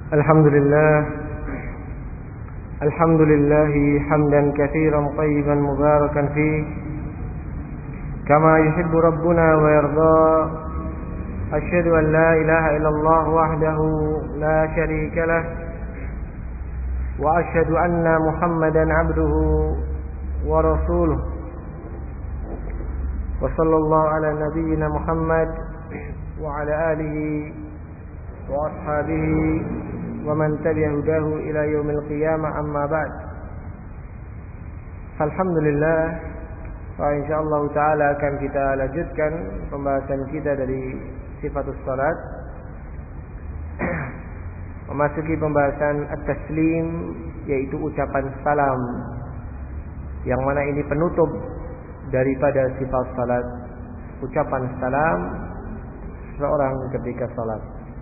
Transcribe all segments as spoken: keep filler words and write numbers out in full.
الحمد لله الحمد لله حمدا كثيرا طيبا مباركا فيه كما يحب ربنا ويرضى. أشهد أن لا إله إلا الله وحده لا شريك له وأشهد أن محمدا عبده ورسوله وصلى الله على نبينا محمد وعلى آله وأصحابه ومن تبع هداه إلى يوم القيامة. أما بعد. Alhamdulillah, insyaallah taala akan kita lanjutkan pembahasan kita dari sifatus salat, memasuki pembahasan at-taslim, yaitu ucapan salam, yang mana ini penutup daripada sifat salat, ucapan salam seorang ketika salat,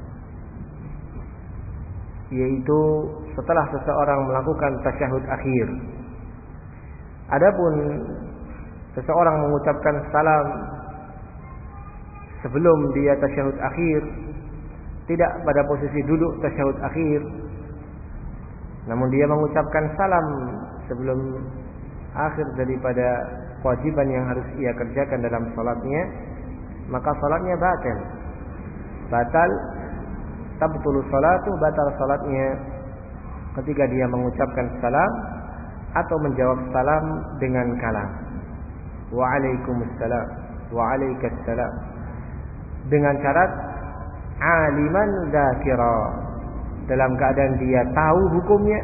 yaitu setelah seseorang melakukan tasyahud akhir. Adapun seseorang mengucapkan salam sebelum dia tasyahud akhir, tidak pada posisi duduk tasyahud akhir, namun dia mengucapkan salam sebelum akhir daripada kewajiban yang harus ia kerjakan dalam salatnya, maka salatnya batal. Batal tabtulu salatu, batal salatnya ketika dia mengucapkan salam atau menjawab salam dengan kalam waalaikumsalam, waalaikumsalam, dengan syarat aliman dzakira, dalam keadaan dia tahu hukumnya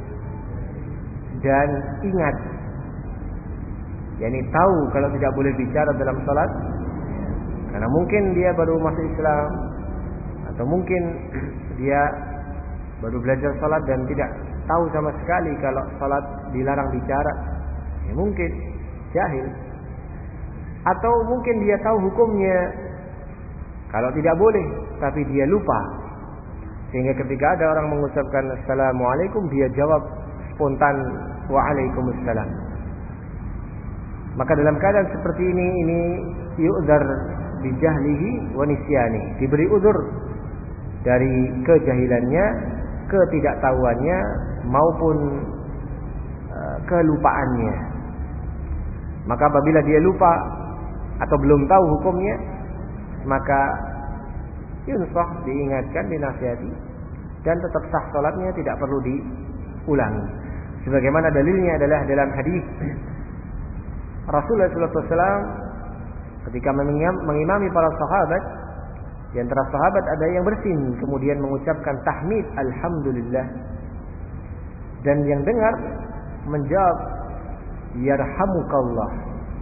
dan ingat, yakni tahu kalau tidak boleh bicara dalam salat karena mungkin dia baru masuk Islam, atau mungkin dia baru belajar salat dan tidak tahu sama sekali kalau salat dilarang bicara, ya mungkin jahil, atau mungkin dia tahu hukumnya kalau tidak boleh tapi dia lupa, sehingga ketika ada orang mengucapkan assalamualaikum dia jawab spontan waalaikumsalam. Maka dalam keadaan seperti ini ini yu'dzar bijahlihi wa nisyani, diberi udzur dari kejahilannya, ketidaktahuannya maupun uh, kelupaannya. Maka apabila dia lupa atau belum tahu hukumnya, maka yunsah, diingatkan, dinasihati, dan tetap sah salatnya, tidak perlu diulangi. Sebagaimana dalilnya adalah dalam hadis Rasulullah sallallahu alaihi wasallam ketika mengimami para sahabat. Di antara sahabat ada yang bersin kemudian mengucapkan tahmid alhamdulillah, dan yang dengar menjawab yarhamukallah,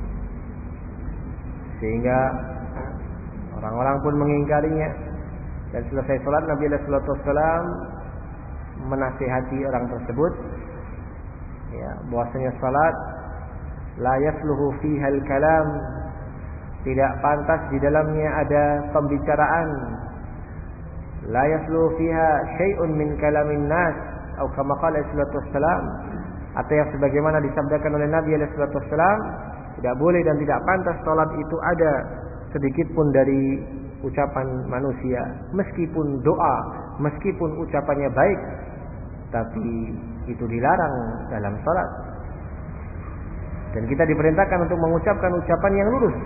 sehingga orang-orang pun mengingkarinya. Dan selesai salat Nabi sallallahu alaihi wasallam menasihati orang tersebut, ya, bahwasanya salat la yasluhu fiha al-kalam, tidak pantas di dalamnya ada pembicaraan. La yasluhu fiha syai'un min kalamin nas, atau kama qala sallallahu alaihi wasallam, atau yang sebagaimana disabdakan oleh Nabi sallallahu alaihi wasallam, tidak boleh dan tidak pantas salat itu ada sedikit pun dari ucapan manusia, meskipun doa, meskipun ucapannya baik, tapi itu dilarang dalam salat. Dan kita diperintahkan untuk mengucapkan ucapan yang lurus.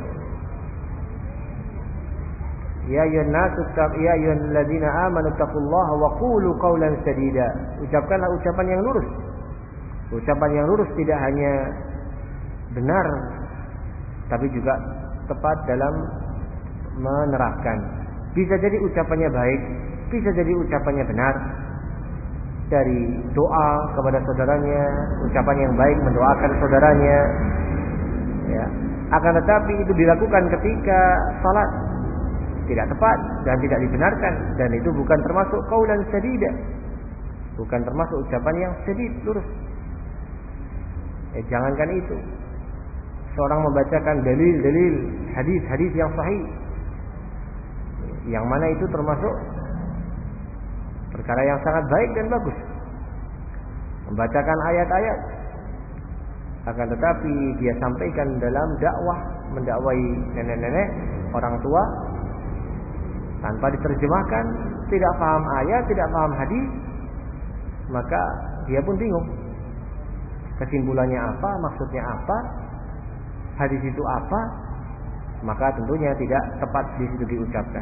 Ya ayyuhan nasu ya ayyuhalladzina amanu taqullaha wa qulu qawlan sadida. Ucapkanlah ucapan yang lurus. Ucapan yang lurus tidak hanya benar, tapi juga tepat dalam menerapkan. Bisa jadi ucapannya baik, bisa jadi ucapannya benar, dari doa kepada saudaranya, ucapan yang baik mendoakan saudaranya, ya. Akan tetapi itu dilakukan ketika salat tidak tepat dan tidak dibenarkan, dan itu bukan termasuk qaulan sadida, bukan termasuk ucapan yang sadid, lurus. Eh, jangankan itu, seorang membacakan dalil-dalil hadis-hadis yang sahih, yang mana itu termasuk perkara yang sangat baik dan bagus. Membacakan ayat-ayat, akan tetapi dia sampaikan dalam dakwah, mendakwai nenek-nenek, orang tua, tanpa diterjemahkan, tidak paham ayat, tidak paham hadis, maka dia pun bingung. Kesimpulannya apa, maksudnya apa, hadis itu apa, maka tentunya tidak tepat di situ diucapkan.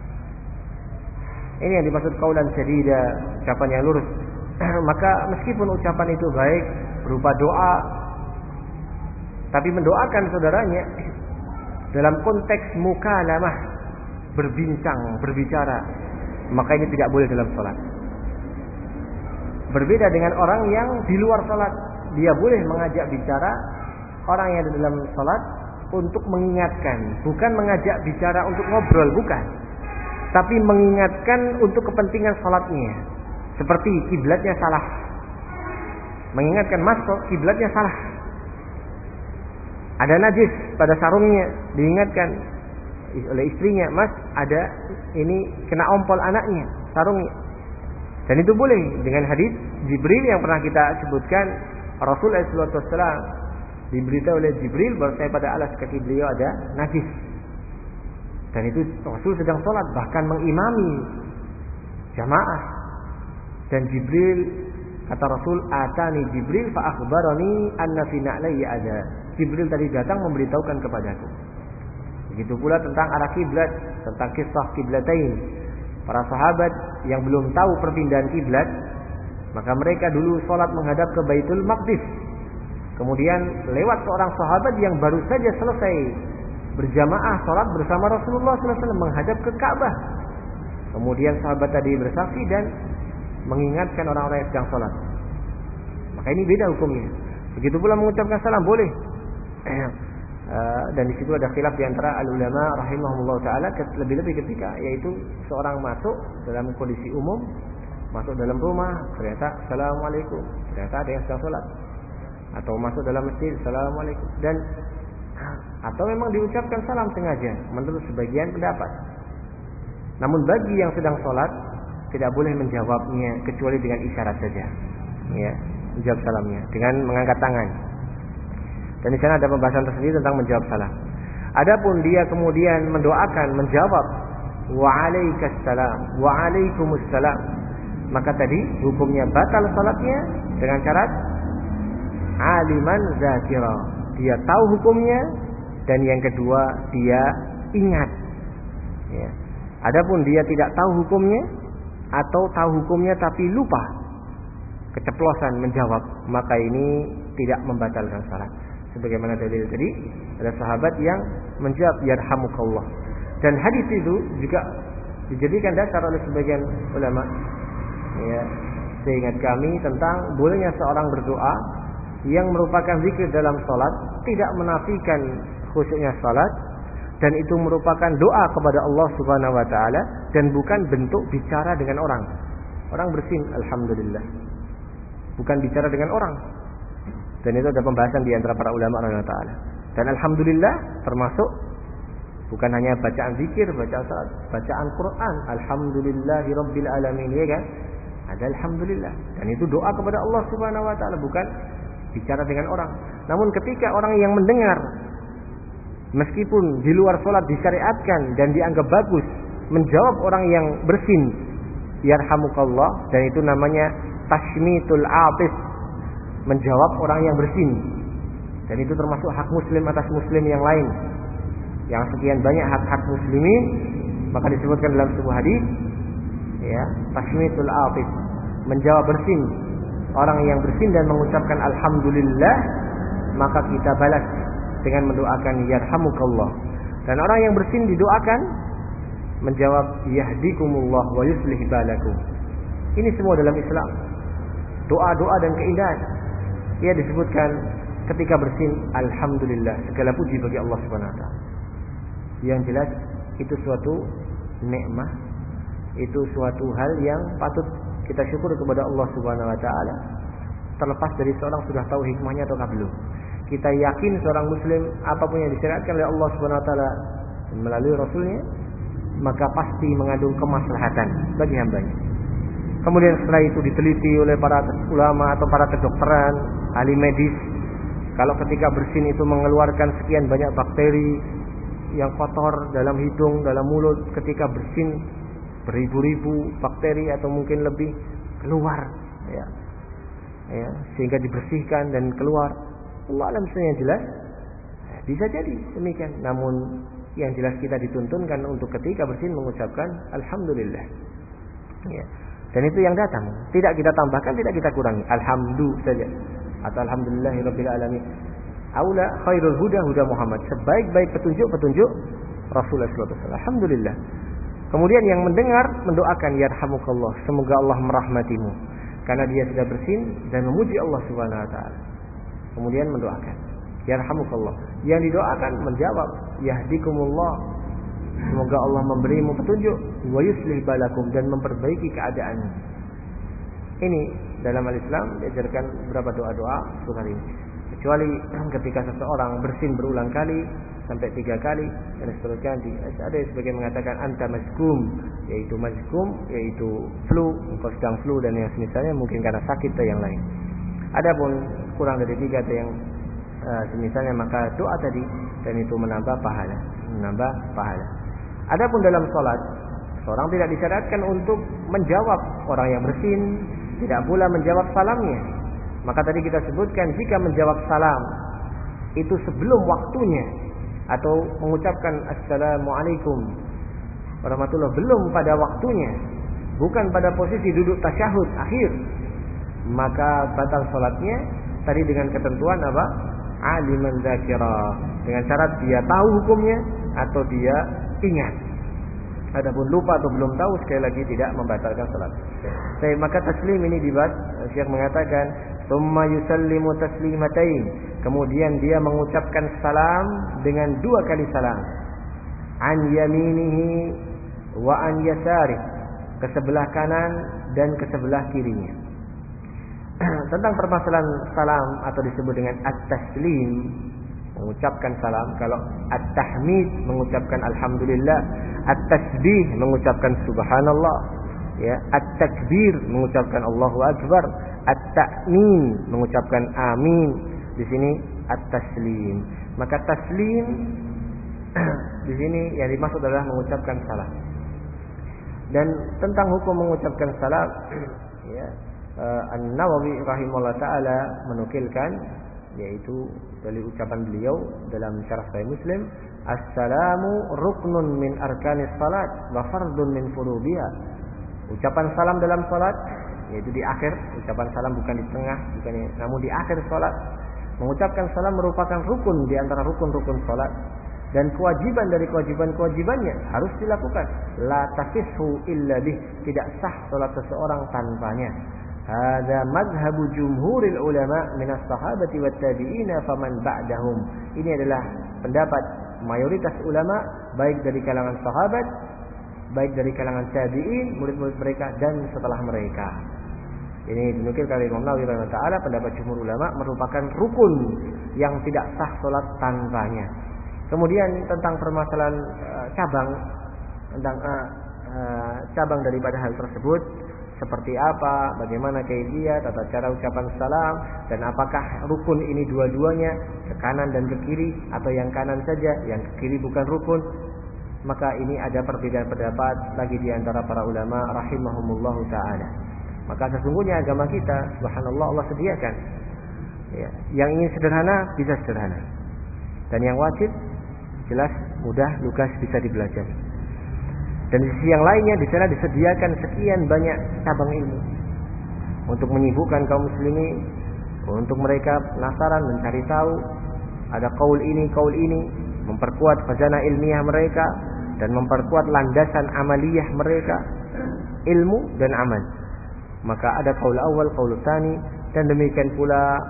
Ini yang dimaksud qaulan sadida, ucapan yang lurus. Maka meskipun ucapan itu baik berupa doa, tapi mendoakan saudaranya dalam konteks mukalamah, berbincang, berbicara, maka ini tidak boleh dalam salat. Berbeda dengan orang yang di luar salat, dia boleh mengajak bicara orang yang di dalam salat untuk mengingatkan, bukan mengajak bicara untuk ngobrol, bukan, tapi mengingatkan untuk kepentingan salatnya. Seperti kiblatnya salah, mengingatkan mas kiblatnya salah, ada najis pada sarungnya, diingatkan oleh istrinya, mas ada ini kena ompol anaknya sarungnya. Dan itu boleh dengan hadis Jibril yang pernah kita sebutkan. Rasulullah shallallahu alaihi wasallam diberitahu oleh Jibril bahwasanya pada alas kaki beliau ada najis, dan itu Rasul sedang sholat, bahkan mengimami jamaah. Dan Jibril, kata Rasul, atani Jibril fa akhbarani anna fi na'layya ada. Jibril tadi datang memberitahukan kepadaku. Begitu pula tentang arah kiblat, tentang kisah kiblatain. Para sahabat yang belum tahu perpindahan kiblat, maka mereka dulu sholat menghadap ke Baitul Maqdis. Kemudian lewat seorang sahabat yang baru saja selesai berjamaah sholat bersama Rasulullah shallallahu alaihi wasallam menghadap ke Ka'bah. Kemudian sahabat tadi bersaksi dan mengingatkan orang-orang yang sedang sholat. Maka ini beda hukumnya. Begitu pula mengucapkan salam boleh. Dan di situ ada khilaf di antara al-ulama rahimahumullah taala, lebih-lebih ketika yaitu seorang masuk dalam kondisi umum, masuk dalam rumah, ternyata assalamualaikum, ternyata ada yang sedang sholat, atau masuk dalam masjid assalamualaikum, dan atau memang diucapkan salam sengaja menurut sebagian pendapat. Namun bagi yang sedang sholat tidak boleh menjawabnya kecuali dengan isyarat saja, ya, menjawab salamnya dengan mengangkat tangan. Dan di sana ada pembahasan tersendiri tentang menjawab salam. Adapun dia kemudian mendoakan, menjawab waalaikumsalam, waalaikumsalam, maka tadi hukumnya batal salatnya dengan syarat aliman zakira, dia tahu hukumnya, dan yang kedua dia ingat. Ya. Adapun dia tidak tahu hukumnya atau tahu hukumnya tapi lupa, keceplosan menjawab, maka ini tidak membatalkan salat. Sebagaimana dalil tadi, ada sahabat yang menjawab yarhamukallah, dan hadis itu juga dijadikan dasar oleh sebagian ulama. Ya, seingat kami tentang bolehnya seorang berdoa yang merupakan zikir dalam salat, tidak menafikan khusyuknya salat, dan itu merupakan doa kepada Allah Subhanahu wa taala dan bukan bentuk bicara dengan orang. Orang bersin alhamdulillah, bukan bicara dengan orang. Dan itu ada pembahasan di antara para ulama radhiyallahu taala. Dan alhamdulillah termasuk bukan hanya bacaan zikir, bacaan salat, bacaan Quran, alhamdulillahirabbil alamin, ya kan? Ada alhamdulillah. Dan itu doa kepada Allah Subhanahu wa taala, bukan bicara dengan orang. Namun ketika orang yang mendengar, meskipun di luar salat disyariatkan dan dianggap bagus, menjawab orang yang bersin yarhamukallah, dan itu namanya tashmitul atis, menjawab orang yang bersin, dan itu termasuk hak muslim atas muslim yang lain, yang sekian banyak hak-hak muslimin. Maka disebutkan dalam sebuah hadis, ya, tashmitul atis, menjawab bersin orang yang bersin dan mengucapkan alhamdulillah, maka kita balas dengan mendoakan yarhamukallah. Dan orang yang bersin didoakan menjawab yahdikumullah wa yuslih balakum. Ini semua dalam Islam, doa-doa dan keindahan. Ia disebutkan ketika bersin alhamdulillah, segala puji bagi Allah Subhanahu wa taala. Yang jelas itu suatu nikmat, itu suatu hal yang patut kita syukur kepada Allah Subhanahu wa taala, terlepas dari seorang sudah tahu hikmahnya atau belum. Kita yakin seorang muslim apapun yang disyariatkan oleh Allah Subhanahu wa taala melalui rasulnya, maka pasti mengandung kemaslahatan bagi hambanya. Kemudian setelah itu diteliti oleh para ulama atau para kedokteran, ahli medis, kalau ketika bersin itu mengeluarkan sekian banyak bakteri, yang kotor dalam hidung, dalam mulut, ketika bersin beribu-ribu bakteri atau mungkin lebih keluar, ya, ya, sehingga dibersihkan dan keluar. Allah alam yang jelas, ya, bisa jadi demikian. Namun yang jelas kita dituntunkan untuk ketika bersin mengucapkan alhamdulillah, ya. Dan itu yang datang, tidak kita tambahkan, tidak kita kurangi. Alhamdulillah saja atau alhamdulillahirabbil alamin. Aula khairul huda huda Muhammad. Sebaik-baik petunjuk-petunjuk Rasulullah sallallahu alaihi wasallam. Alhamdulillah. Kemudian yang mendengar mendoakan yarhamukallah, semoga Allah merahmatimu, karena dia sudah bersin dan memuji Allah Subhanahu wa taala. Kemudian mendoakan yarhamukallah. Yang didoakan menjawab yahdikumullah, semoga Allah memberimu petunjuk, wa yuslih balakum, dan memperbaiki keadaanmu. Ini dalam al-Islam diajarkan beberapa doa-doa seperti ini. Kecuali ketika seseorang bersin berulang kali sampai tiga kali dan seterusnya, ada sebagian mengatakan anta mazkum, yaitu mazkum yaitu flu, engkau sedang flu dan yang semisalnya, mungkin karena sakit atau yang lain. Adapun kurang dari tiga atau yang uh, semisalnya, maka doa tadi dan itu menambah pahala, menambah pahala. Adapun dalam salat, seorang tidak disyaratkan untuk menjawab orang yang bersin, tidak pula menjawab salamnya. Maka tadi kita sebutkan jika menjawab salam itu sebelum waktunya atau mengucapkan assalamualaikum warahmatullahi belum pada waktunya, bukan pada posisi duduk tasyahud akhir, maka batal salatnya tadi dengan ketentuan apa? Aliman dzakira, dengan syarat dia tahu hukumnya atau dia ingat. Adapun lupa atau belum tahu, sekali lagi tidak membatalkan salat. Baik, maka taslim ini dibat, Syekh mengatakan tsumma yusallimu taslimatain, kemudian dia mengucapkan salam dengan dua kali salam. An yaminihi wa an yasari, ke sebelah kanan dan ke sebelah kirinya. Tentang permasalahan salam atau disebut dengan at-taslim, mengucapkan salam, kalau at-tahmid mengucapkan alhamdulillah, at-tasbih mengucapkan subhanallah, ya, at-takbir mengucapkan Allahu akbar, at-ta'min mengucapkan amin. Di sini at-taslim. Maka taslim di sini yang dimaksud adalah mengucapkan salam. Dan tentang hukum mengucapkan salam, ya, uh, An-Nawawi rahimahullah taala menukilkan, yaitu dari ucapan beliau dalam syarah Sahih Muslim, as-salamu ruknun min arkanis salat wa fardun min furudiha. Ucapan salam dalam salat, yaitu di akhir, ucapan salam bukan di tengah, bukan, namun di akhir salat. Mengucapkan salam merupakan rukun di antara rukun-rukun salat dan kewajiban dari kewajiban-kewajibannya harus dilakukan. La tasihhu illa bih, tidak sah salat seseorang tanpanya. Hadza madhhabu jumhuril ulama min as-sahabati wat tabi'ina faman ba'dahum. Ini adalah pendapat mayoritas ulama, baik dari kalangan sahabat, baik dari kalangan tabi'in, murid-murid mereka, dan setelah mereka. Ini dinukilkan oleh Imam Nawawi rahimahullah taala, pendapat jumhur ulama merupakan rukun yang tidak sah salat tanpanya. Kemudian tentang permasalahan uh, cabang tentang uh, uh, cabang daripada hal tersebut, seperti apa, bagaimana kaifiyah, tata cara ucapan salam, dan apakah rukun ini dua-duanya, ke kanan dan ke kiri, atau yang kanan saja, yang ke kiri bukan rukun. Maka ini ada perbedaan pendapat lagi di antara para ulama rahimahumullahu taala. Maka sesungguhnya agama kita, subhanallah, Allah sediakan, ya, yang ingin sederhana bisa sederhana, dan yang wajib jelas mudah, lugas, bisa dipelajari. Dan di sisi yang lainnya, di sana disediakan sekian banyak cabang ilmu untuk menyibukkan kaum muslimin, untuk mereka penasaran mencari tahu. Ada kaul ini, kaul ini, memperkuat khazanah ilmiah mereka dan memperkuat landasan amaliyah mereka, ilmu dan amal. Maka ada kaul awal, kaul tsani, dan demikian pula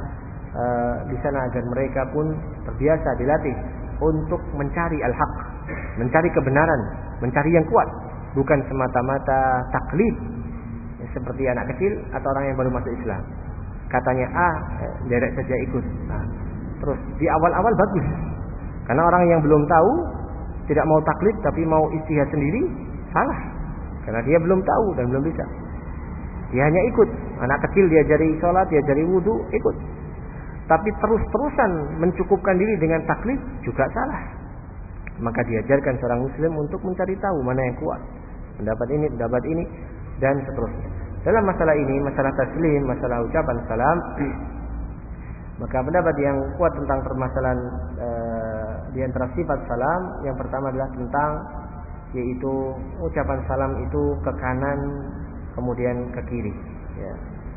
uh, di sana agar mereka pun terbiasa dilatih untuk mencari al-haq, mencari kebenaran, mencari yang kuat, bukan semata-mata taklid, ya, seperti anak kecil atau orang yang baru masuk Islam. Katanya A, eh, derek saja ikut. Nah, terus di awal-awal bagus, karena orang yang belum tahu tidak mau taklid tapi mau ijtihad sendiri, salah, karena dia belum tahu dan belum bisa. Dia hanya ikut. Anak kecil diajari sholat, diajari wudu, ikut. Tapi terus-terusan mencukupkan diri dengan taklid juga salah. Maka diajarkan seorang muslim untuk mencari tahu mana yang kuat, pendapat ini, pendapat ini, dan seterusnya. Dalam masalah ini, masalah taslim, masalah ucapan salam, maka pendapat yang kuat tentang permasalahan e, di antara sifat salam, yang pertama adalah tentang yaitu ucapan salam itu ke kanan kemudian ke kiri, ya.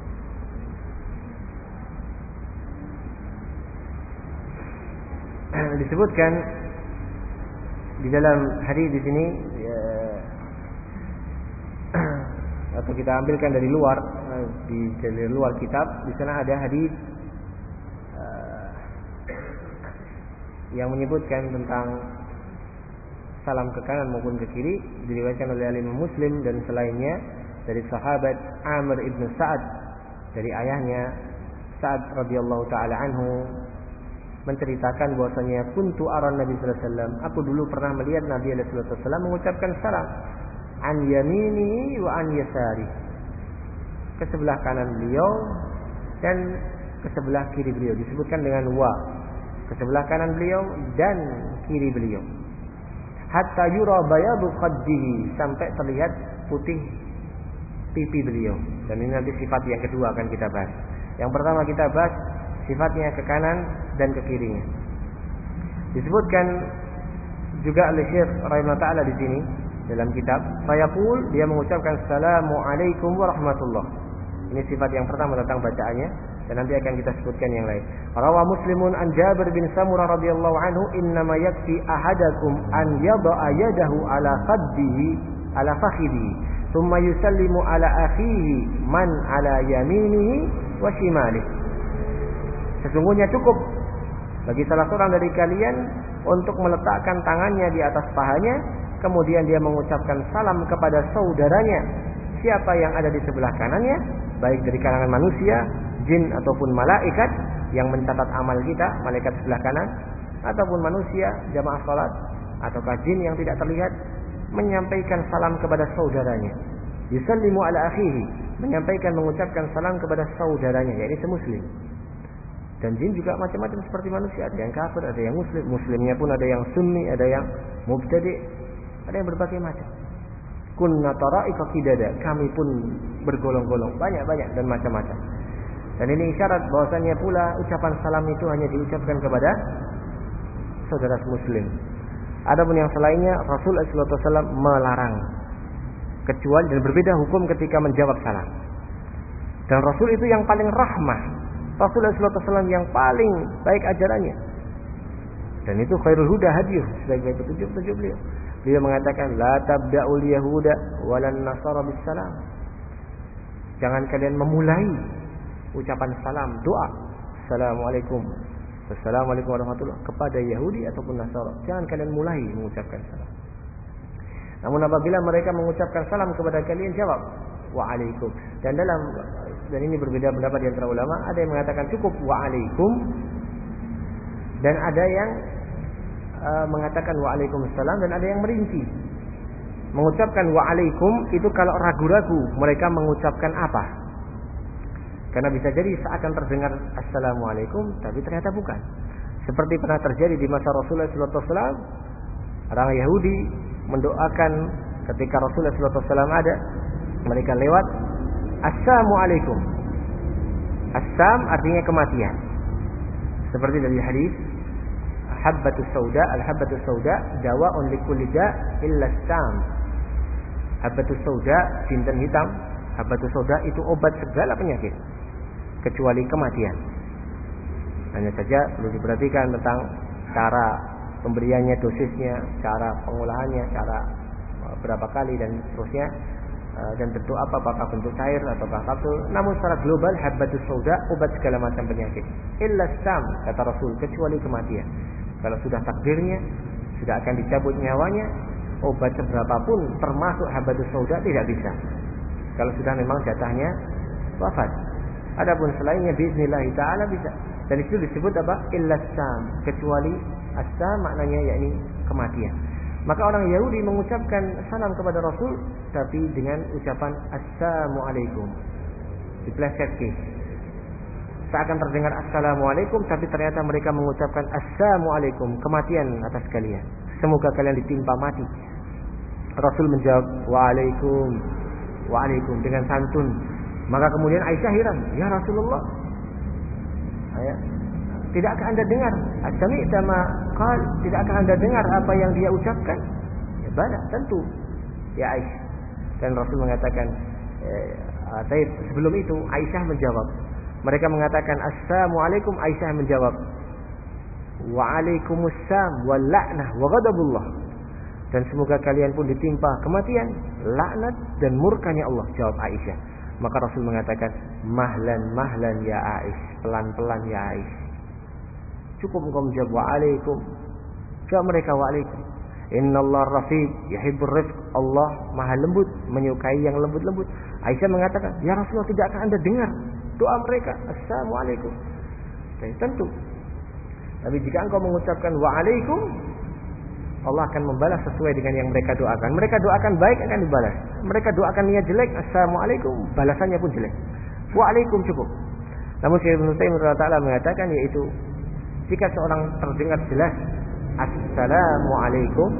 Disebutkan di dalam hadis di sini, ya, atau kita ambilkan dari luar, di dari luar kitab, di sana ada hadis uh, yang menyebutkan tentang salam ke kanan maupun ke kiri, diriwayatkan oleh Imam Muslim dan selainnya dari sahabat Amr ibn Sa'ad dari ayahnya Sa'ad radhiyallahu taala anhu, menceritakan bahwasanya kuntu aran Nabi sallallahu alaihi wasallam, aku dulu pernah melihat Nabi sallallahu alaihi wasallam mengucapkan salam an yamini wa an yasari, ke sebelah kanan beliau dan ke sebelah kiri beliau, disebutkan dengan wa, ke sebelah kanan beliau dan kiri beliau, hatta yura bayadu khaddihi, sampai terlihat putih pipi beliau. Dan ini nanti sifat yang kedua akan kita bahas. Yang pertama kita bahas sifatnya ke kanan dan ke kirinya. Disebutkan juga oleh Syekh rahimahullah taala di sini dalam kitab, fayaqul, dia mengucapkan assalamualaikum warahmatullah. Ini sifat yang pertama tentang bacaannya, dan nanti akan kita sebutkan yang lain. Rawa Muslimun an Jabir bin Samurah radhiyallahu anhu, innama yakfi ahadakum an yada'a yadahu ala khaddihi ala fakhidhihi thumma yusallimu ala akhihi man ala yaminihi wa shimalihi. Sesungguhnya cukup bagi salah seorang dari kalian untuk meletakkan tangannya di atas pahanya, kemudian dia mengucapkan salam kepada saudaranya, siapa yang ada di sebelah kanannya, baik dari kalangan manusia, jin ataupun malaikat yang mencatat amal kita, malaikat sebelah kanan, ataupun manusia, jamaah salat, ataukah jin yang tidak terlihat, menyampaikan salam kepada saudaranya. Yusallimu ala akhihi, menyampaikan, mengucapkan salam kepada saudaranya, yaitu semuslim. Dan jin juga macam-macam seperti manusia, ada yang kafir, ada yang muslim, muslimnya pun ada yang sunni, ada yang mubtadi', ada yang berbagai macam. Kunna tara'ika qidada, kami pun bergolong-golong, banyak-banyak dan macam-macam. Dan ini isyarat bahwasanya pula ucapan salam itu hanya diucapkan kepada saudara muslim. Adapun yang selainnya Rasulullah sallallahu alaihi wasallam melarang, kecuali dan berbeda hukum ketika menjawab salam. Dan Rasul itu yang paling rahmah, Rasulullah sallallahu alaihi wasallam yang paling baik ajarannya. Dan itu khairul huda hadiyuh, sebagai petunjuk-petunjuk beliau. Beliau mengatakan la tabda'ul yahuda walan nasara bis salam. Jangan kalian memulai ucapan salam, doa assalamualaikum, assalamualaikum warahmatullahi kepada Yahudi ataupun Nasara. Jangan kalian mulai mengucapkan salam. Namun apabila mereka mengucapkan salam kepada kalian, jawab waalaikum. Dan dalam dan ini berbeda pendapat di antara ulama, ada yang mengatakan cukup waalaikum, dan ada yang uh, mengatakan waalaikumsalam, dan ada yang merinci. Mengucapkan waalaikum itu kalau ragu-ragu mereka mengucapkan apa. Karena bisa jadi seakan terdengar assalamualaikum, tapi ternyata bukan. Seperti pernah terjadi di masa Rasulullah sallallahu alaihi wasallam, orang Yahudi mendoakan ketika Rasulullah sallallahu alaihi wasallam ada, mereka lewat assalamualaikum. Assam artinya kematian. Seperti dari hadis habbatus sauda, al-habbatus sauda dawa'un likulli da' illa as-sam. Habbatus sauda, jintan hitam, habbatus sauda itu obat segala penyakit kecuali kematian. Hanya saja perlu diperhatikan tentang cara pemberiannya, dosisnya, cara pengolahannya, cara berapa kali dan seterusnya, dan bentuk apa, apakah bentuk cair ataukah kapsul. Namun secara global habbatus sauda obat segala macam penyakit. Illa sam, kata Rasul, kecuali kematian. Kalau sudah takdirnya, sudah akan dicabut nyawanya, obat seberapapun termasuk habbatus sauda tidak bisa. Kalau sudah memang jatahnya wafat. Adapun selainnya biiznillah taala bisa. Dan itu disebut apa? Illa sam, kecuali as-sam maknanya yakni kematian. Maka orang Yahudi mengucapkan salam kepada Rasul tapi dengan ucapan assalamualaikum. Diplesetkan. Seakan terdengar assalamualaikum tapi ternyata mereka mengucapkan assalamualaikum, kematian atas kalian. semoga kalian ditimpa mati. Rasul menjawab, waalaikum, waalaikum, dengan santun. Maka kemudian Aisyah heran, ya Rasulullah, ya, tidakkah anda dengar? As-sami'ta ma qal, tidakkah anda dengar apa yang dia ucapkan? Ya bala, tentu. Ya Aisyah. Dan Rasul mengatakan, eh, tapi sebelum itu Aisyah menjawab. Mereka mengatakan assalamualaikum, Aisyah menjawab waalaikumsalam wal la'nah wa ghadabullah. Dan semoga kalian pun ditimpa kematian, laknat dan murkanya Allah, jawab Aisyah. Maka Rasul mengatakan, mahlan mahlan ya Aisyah, pelan-pelan ya Aisyah. Cukup engkau menjawab waalaikum. Jawab mereka waalaikum. Innallaha rafiq yuhibbur rifq. Allah maha lembut, menyukai yang lembut-lembut. Aisyah mengatakan, ya Rasulullah, tidakkah anda dengar doa mereka? Assalamualaikum. Dan tentu. Tapi jika engkau mengucapkan waalaikum, Allah akan membalas sesuai dengan yang mereka doakan. Mereka doakan baik, akan dibalas. Mereka doakan niat jelek, assalamualaikum, balasannya pun jelek. Waalaikum cukup. Namun Syekh Ibnu Taimiyah radhiyallahu mengatakan, yaitu jika seorang terdengar jelas assalamualaikum,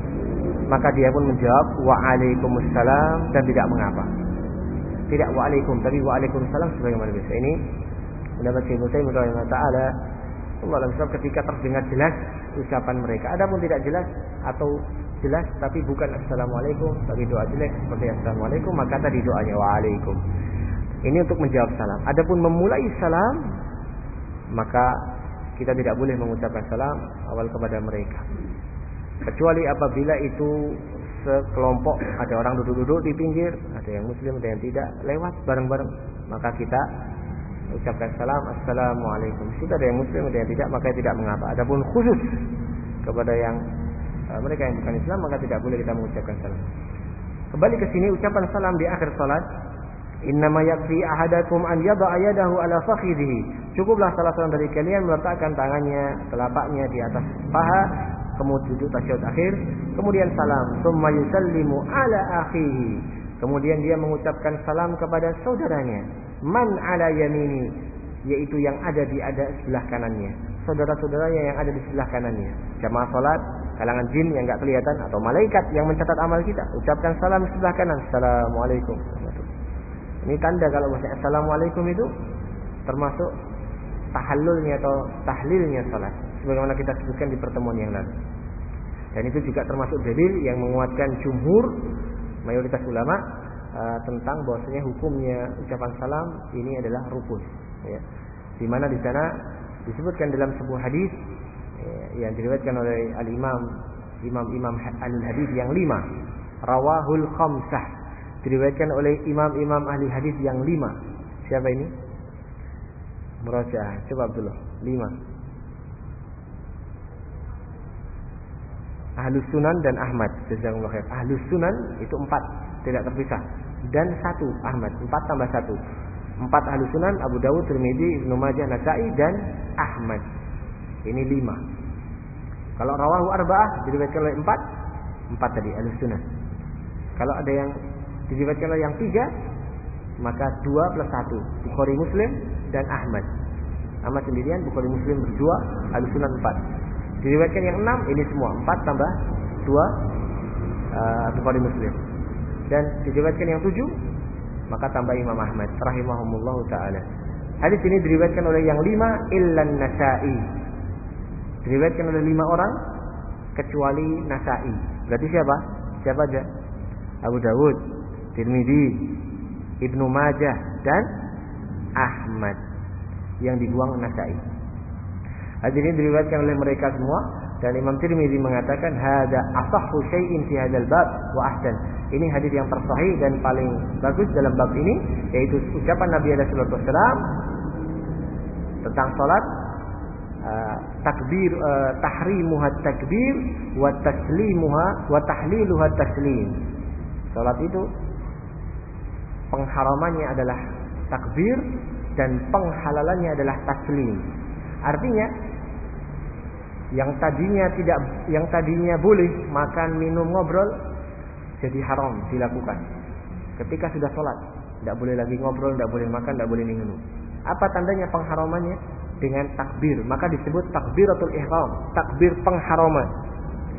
maka dia pun menjawab waalaikumsalam dan tidak mengapa. Tidak waalaikum, tapi waalaikumsalam sebagaimana biasa. Ini pendapat Syekh Ibnu Taimiyah radhiyallahu taala. Allah alam sebab ketika terdengar jelas ucapan mereka. Adapun tidak jelas atau jelas tapi bukan assalamualaikum, tapi doa jelek seperti assalamualaikum, maka tadi doanya waalaikum. Ini untuk menjawab salam. Adapun memulai salam, maka kita tidak boleh mengucapkan salam awal kepada mereka, kecuali apabila itu sekelompok, ada orang duduk-duduk di pinggir, ada yang muslim, ada yang tidak, lewat bareng-bareng, maka kita ucapkan salam, assalamualaikum. Sudah ada yang muslim, ada yang tidak, maka tidak mengapa. Adapun khusus kepada yang uh, mereka yang bukan Islam, maka tidak boleh kita mengucapkan salam. Kembali ke sini, ucapan salam di akhir salat, innama yakfi ahadakum an yada'a yadahu ala fakhidhihi. Cukuplah salah seorang dari kalian meletakkan tangannya, telapaknya di atas paha, kemudian duduk tasyahud akhir, kemudian salam, tsumma yusallimu ala akhihi. Kemudian dia mengucapkan salam kepada saudaranya. Man ala yamini, yaitu yang ada di ada sebelah kanannya, saudara-saudaranya yang ada di sebelah kanannya. Jamaah salat, kalangan jin yang enggak kelihatan atau malaikat yang mencatat amal kita, ucapkan salam di sebelah kanan, assalamualaikum. Ini tanda kalau bahasa assalamualaikum itu termasuk tahallulnya atau tahlilnya salat, sebagaimana kita sebutkan di pertemuan yang lalu. Dan itu juga termasuk dalil yang menguatkan jumhur, mayoritas ulama, Uh, tentang bahwasanya hukumnya ucapan salam ini adalah rukun, ya. Di mana di sana disebutkan dalam sebuah hadis, ya, yang diriwayatkan oleh al-Imam Imam-imam al-hadis yang lima, rawahul khamsah, diriwayatkan oleh imam-imam ahli hadis yang lima. Siapa ini? Murajaah, coba Abdullah. Lima. Ahlus Sunan dan Ahmad. Jazakumullah khair. Ahlus Sunan itu empat, tidak terpisah. Dan satu Ahmad, empat tambah satu. Empat Ahlus Sunan, Abu Dawud, Tirmidzi, Ibnu Majah, Nasa'i dan Ahmad. Ini lima. Kalau rawahu arba'ah diriwayatkan oleh empat, empat tadi Ahlus Sunan. Kalau ada yang diriwayatkan oleh yang tiga, maka dua plus satu, Bukhari, Muslim dan Ahmad. Ahmad sendirian, Bukhari, Muslim berdua, Ahlus Sunan empat. Diriwayatkan yang enam, ini semua empat tambah dua, uh, Bukhari, Muslim. Dan diriwayatkan yang tujuh, maka tambah Imam Ahmad rahimahumullahu ta'ala. Hadis ini diriwayatkan oleh yang lima, illan Nasa'i. Diriwayatkan oleh lima orang kecuali Nasa'i. Berarti siapa? Siapa aja? Abu Dawud, Tirmidzi, Ibnu Majah dan Ahmad. Yang dibuang Nasa'i. Hadis ini diriwayatkan oleh mereka semua. Dan Imam Tirmidzi mengatakan hada asahhu syai'in fi hadzal bab wa ahsan. Ini hadis yang tersahih dan paling bagus dalam bab ini, yaitu ucapan Nabi alaihi wasallam tentang salat, uh, takbir, uh, tahrimuha takbir wa taslimuha wa tahliluha taslim. Salat itu pengharamannya adalah takbir dan penghalalannya adalah taslim. Artinya yang tadinya tidak, yang tadinya boleh makan, minum, ngobrol, jadi haram dilakukan. Ketika sudah sholat, tidak boleh lagi ngobrol, tidak boleh makan, tidak boleh minum. Apa tandanya pengharamannya? Dengan takbir. Maka disebut takbiratul ihram, takbir pengharaman.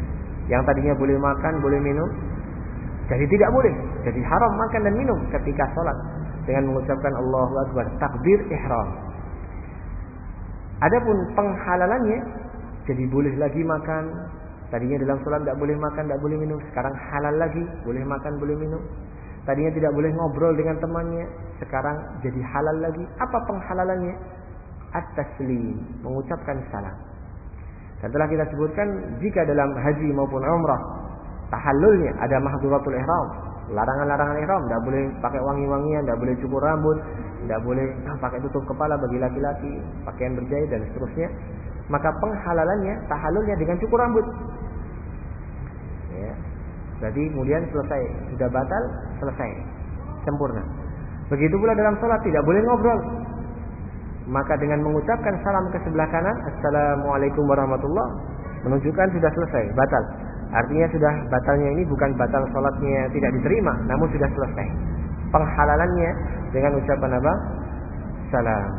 Yang tadinya boleh makan, boleh minum, jadi tidak boleh. Jadi haram makan dan minum ketika sholat dengan mengucapkan Allahu Akbar, takbir ihram. Adapun penghalalannya, jadi boleh lagi makan. Tadinya dalam sholat tidak boleh makan, tidak boleh minum, sekarang halal lagi, boleh makan, boleh minum. Tadinya tidak boleh ngobrol dengan temannya, sekarang jadi halal lagi. Apa penghalalannya? At-taslim, mengucapkan salam. Dan telah kita sebutkan, jika dalam haji maupun umrah tahallulnya ada mahdhuratul ihram, larangan-larangan ihram, tidak boleh pakai wangi-wangian, tidak boleh cukur rambut, tidak boleh pakai tutup kepala bagi laki-laki, pakaian berjahit dan seterusnya. Maka penghalalannya, tahallulnya dengan cukur rambut. Ya. Berarti kemudian selesai, sudah batal, selesai, sempurna. Begitu pula dalam sholat tidak boleh ngobrol. Maka dengan mengucapkan salam ke sebelah kanan, Assalamualaikum warahmatullahi wabarakatuh, menunjukkan sudah selesai, batal. Artinya sudah batalnya ini bukan batal sholatnya tidak diterima, namun sudah selesai. Penghalalannya dengan ucapan apa? Salam.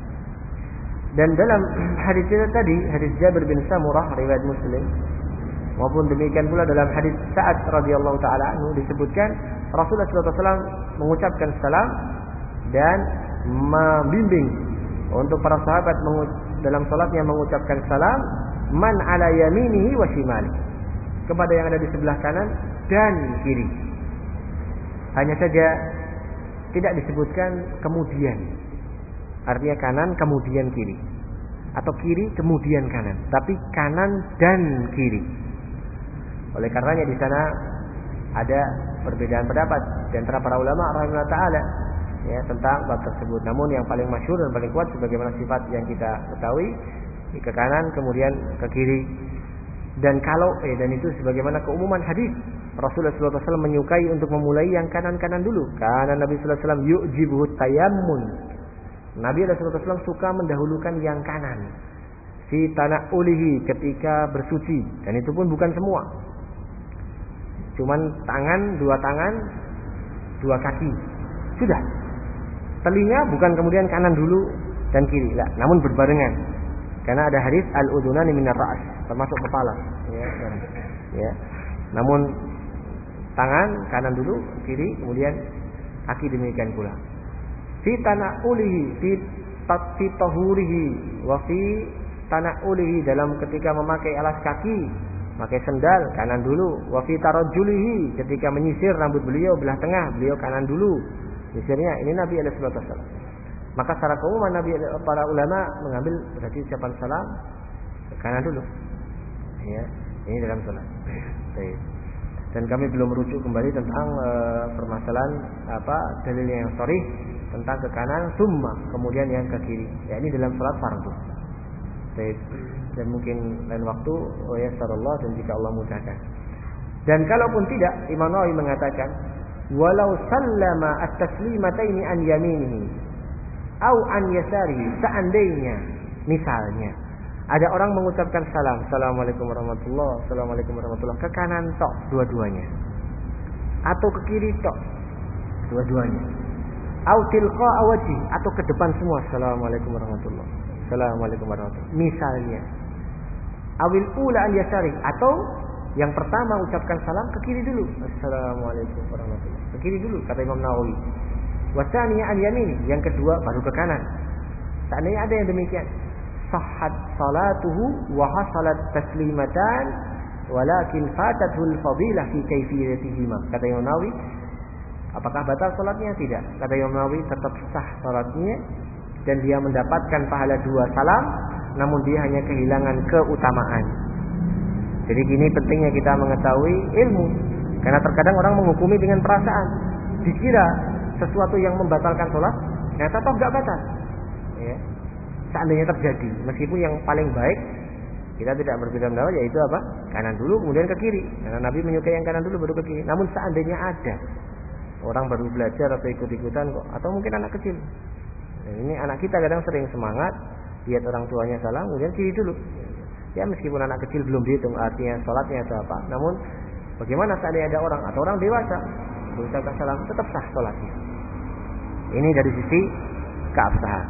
Dan dalam hadis itu tadi, hadis Jabir bin Samurah riwayat Muslim, maupun demikian pula dalam hadis Sa'ad radhiyallahu taala anhu disebutkan Rasulullah sallallahu alaihi wasallam mengucapkan salam dan membimbing untuk para sahabat dalam salatnya mengucapkan salam man ala yaminihi wa shimali, kepada yang ada di sebelah kanan dan kiri. Hanya saja tidak disebutkan kemudian. Artinya kanan kemudian kiri, atau kiri kemudian kanan, tapi kanan dan kiri. Oleh karenanya di sana ada perbedaan pendapat di antara para ulama rahimahullah taala ya tentang bab tersebut. Namun yang paling masyhur dan paling kuat sebagaimana sifat yang kita ketahui, ke kanan kemudian ke kiri. Dan kalau eh dan itu sebagaimana keumuman hadis, Rasulullah sallallahu alaihi wasallam menyukai untuk memulai yang kanan-kanan dulu. Karena Nabi sallallahu alaihi wasallam yu'jibuhu tayammun. Nabi sallallahu alaihi wasallam suka mendahulukan yang kanan fi tana'ulihi ketika bersuci, dan itu pun bukan semua. Cuman tangan, dua tangan, dua kaki. Sudah. Telinga bukan kemudian kanan dulu dan kiri, lah, namun berbarengan. Karena ada hadis al-udunani minar ra's, termasuk kepala, ya, ya. Namun tangan kanan dulu, kiri, kemudian kaki demikian pula. Fi tana'ulihi, fi fi tahurihi, wa fi tana'ulihi, dalam ketika memakai alas kaki, pakai sendal kanan dulu, wa fi tarajjulihi, ketika menyisir rambut beliau belah tengah, beliau kanan dulu nyisirnya. Ini Nabi alaihi wasallam. Maka secara keumuman Nabi, para ulama mengambil berarti ucapan salam ke kanan dulu. Ya, ini dalam salat. Baik. Dan kami belum merujuk kembali tentang e, permasalahan apa dalilnya yang sharih tentang ke kanan summa kemudian yang ke kiri. Ya, ini dalam salat fardu. Baik. Dan mungkin lain waktu oh ya sarallah, dan jika Allah mudahkan. Dan kalaupun tidak, Imam Nawawi mengatakan walau sallama at-taslimataini an yaminihi au an yasarihi, seandainya misalnya ada orang mengucapkan salam, Assalamualaikum warahmatullahi, Assalamualaikum warahmatullahi, ke kanan tok dua-duanya, atau ke kiri tok dua-duanya, au tilqa wajhi, atau ke depan semua, Assalamualaikum warahmatullahi, Assalamualaikum warahmatullahi, misalnya, awil ula an yasari, atau yang pertama ucapkan salam ke kiri dulu, Assalamualaikum warahmatullahi, ke kiri dulu, kata Imam Nawawi. Wasaniya an yamini, yang kedua baru ke kanan. Seandainya ada yang demikian, sahhat salatuhu wa hasalat taslimatan walakin fatatul fadilah fi kayfiyatihima. Kata Imam Nawawi, apakah batal salatnya? Tidak. Kata Imam Nawawi, tetap sah salatnya dan dia mendapatkan pahala dua salam, namun dia hanya kehilangan keutamaan. Jadi gini pentingnya kita mengetahui ilmu, karena terkadang orang menghukumi dengan perasaan, dikira sesuatu yang membatalkan sholat, ternyata toh gak batal. Ya. Seandainya terjadi, meskipun yang paling baik kita tidak berbeda pendapat, yaitu apa? Kanan dulu, kemudian ke kiri. Karena Nabi menyukai yang kanan dulu, baru ke kiri. Namun seandainya ada orang baru belajar atau ikut-ikutan kok, atau mungkin anak kecil. Dan ini anak kita kadang sering semangat, lihat orang tuanya salam, kemudian kiri dulu. Ya meskipun anak kecil belum dihitung artinya sholatnya atau apa. Namun bagaimana seandainya ada orang atau orang dewasa mengucapkan salam, tetap sah sholatnya. Ini dari sisi keabsahan.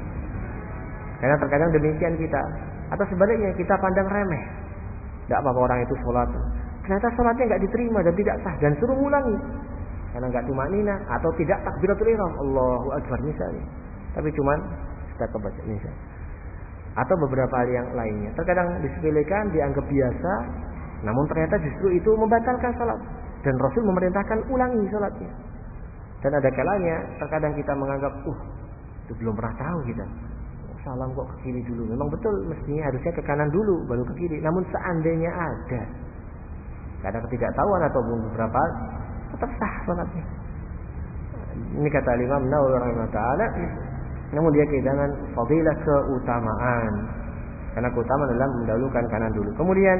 Karena terkadang demikian kita, atau sebaliknya kita pandang remeh. Tidak apa-apa orang itu sholat, ternyata sholatnya nggak diterima dan tidak sah dan suruh ngulangi karena nggak tumanina atau tidak takbiratul ihram Allahu akbar misalnya, tapi cuman kita kebaca misalnya, atau beberapa hal yang lainnya. Terkadang disepelekan, dianggap biasa, namun ternyata justru itu membatalkan sholat dan Rasul memerintahkan ulangi sholatnya. Dan ada kalanya terkadang kita menganggap, uh itu belum pernah tahu kita, oh, salam kok ke kiri dulu. Memang betul, mestinya harusnya ke kanan dulu baru ke kiri. Namun seandainya ada karena ketidaktahuan atau beberapa, tetap sah sholatnya. Ini kata Imam Nawawi rahimahullah taala. Namun dia kehilangan fadilah keutamaan, karena keutamaan adalah mendahulukan kanan dulu. Kemudian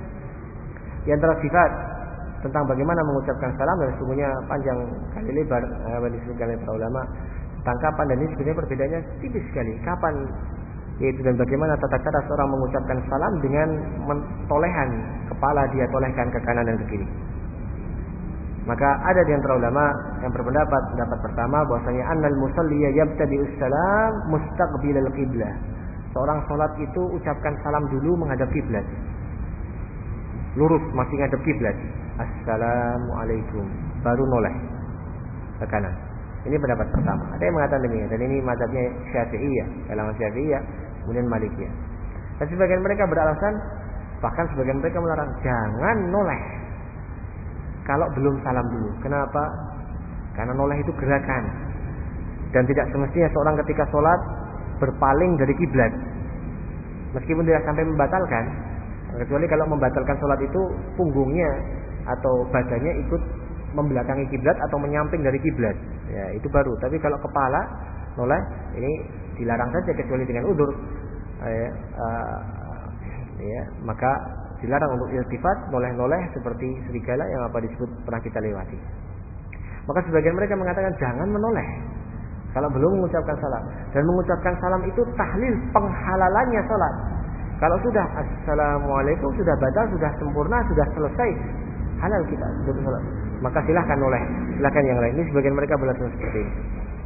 di antara sifat tentang bagaimana mengucapkan salam, dan sesungguhnya panjang kali lebar apa disebutkan oleh para ulama tentang kapan, dan ini sebenarnya perbedaannya tipis sekali. Kapan yaitu dan bagaimana tata cara seorang mengucapkan salam dengan mentolehan kepala dia tolehkan ke kanan dan ke kiri. Maka ada di antara ulama yang berpendapat, pendapat pertama bahwasanya annal musalli yabtadi'us salam mustaqbilal qiblah. Seorang salat itu ucapkan salam dulu menghadap kiblat. Lurus masih menghadap kiblat. Assalamualaikum, baru noleh ke kanan. Ini pendapat pertama. Ada yang mengatakan demikian, dan ini mazhabnya Syafi'iyah, kalangan Syafi'iyah, kemudian Malikiyah. Dan sebagian mereka beralasan, bahkan sebagian mereka melarang jangan noleh kalau belum salam dulu. Kenapa? Karena noleh itu gerakan, dan tidak semestinya seorang ketika sholat berpaling dari kiblat, meskipun tidak sampai membatalkan. Kecuali kalau membatalkan sholat itu punggungnya atau badannya ikut membelakangi kiblat atau menyamping dari kiblat, ya itu baru. Tapi kalau kepala noleh, ini dilarang saja kecuali dengan udzur, ya, uh, ya, maka dilarang untuk iltifat, noleh-noleh seperti serigala yang apa disebut pernah kita lewati. Maka sebagian mereka mengatakan jangan menoleh kalau belum mengucapkan salam, dan mengucapkan salam itu tahlil penghalalannya salat. Kalau sudah assalamualaikum, sudah batal, sudah sempurna, sudah selesai, halal kita untuk salat, maka silahkan noleh, silahkan yang lain. Ini sebagian mereka beralasan seperti ini.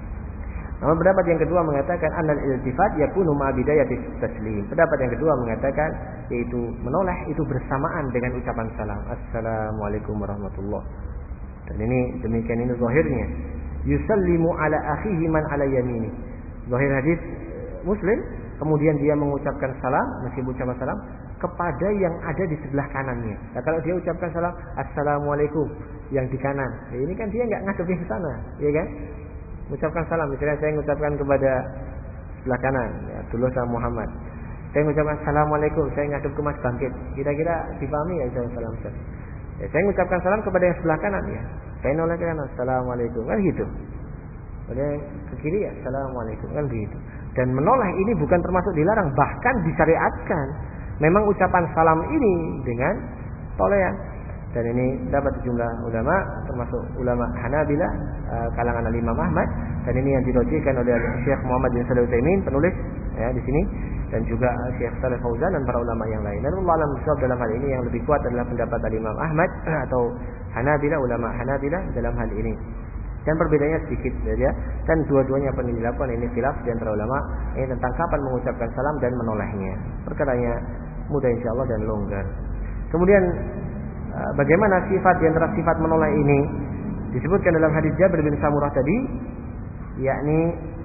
Namun pendapat yang kedua mengatakan annal iltifat yakunu ma bidayatis taslim. Pendapat yang kedua mengatakan yaitu menoleh itu bersamaan dengan ucapan salam, assalamualaikum warahmatullah. Dan ini demikian, ini zahirnya. Yusallimu ala akhihi man ala yamini. Zahir hadis Muslim, kemudian dia mengucapkan salam, meskipun ucapan salam kepada yang ada di sebelah kanannya. Nah, kalau dia ucapkan salam assalamualaikum yang di kanan, ya ini kan dia enggak ngadepin ke sana, ya kan? Mengucapkan salam, misalnya saya mengucapkan kepada sebelah kanan, ya, Abdullah sama Muhammad. Saya mengucapkan assalamualaikum, saya ngadep ke Mas Bangkit. Kira-kira dipahami ya ucapan salam saya? Ya, saya mengucapkan salam kepada yang sebelah kanan, ya. Saya noleh ke kanan, assalamualaikum, kan gitu. Kemudian ke kiri ya, assalamualaikum, kan begitu. Dan menoleh ini bukan termasuk dilarang, bahkan disyariatkan. Memang ucapan salam ini dengan toleran. Dan ini dapat sejumlah ulama, termasuk ulama Hanabilah, kalangan Imam Ahmad, dan ini yang dirojihkan oleh Syekh Muhammad bin Shalih Al-Utsaimin, penulis ya di sini, dan juga Syekh Shalih Fauzan dan para ulama yang lain. Dan Allah alam bisawab dalam hal ini yang lebih kuat adalah pendapat Imam Ahmad atau Hanabilah, ulama Hanabilah dalam hal ini. Dan perbedaannya sedikit saja, dan dua-duanya pernah dilakukan ini khilaf di antara ulama ini tentang kapan mengucapkan salam dan menolehnya. Perkaranya mudah insyaallah dan longgar. Kemudian bagaimana sifat di antara sifat menoleh ini disebutkan dalam hadis Jabir bin Samurah tadi, yakni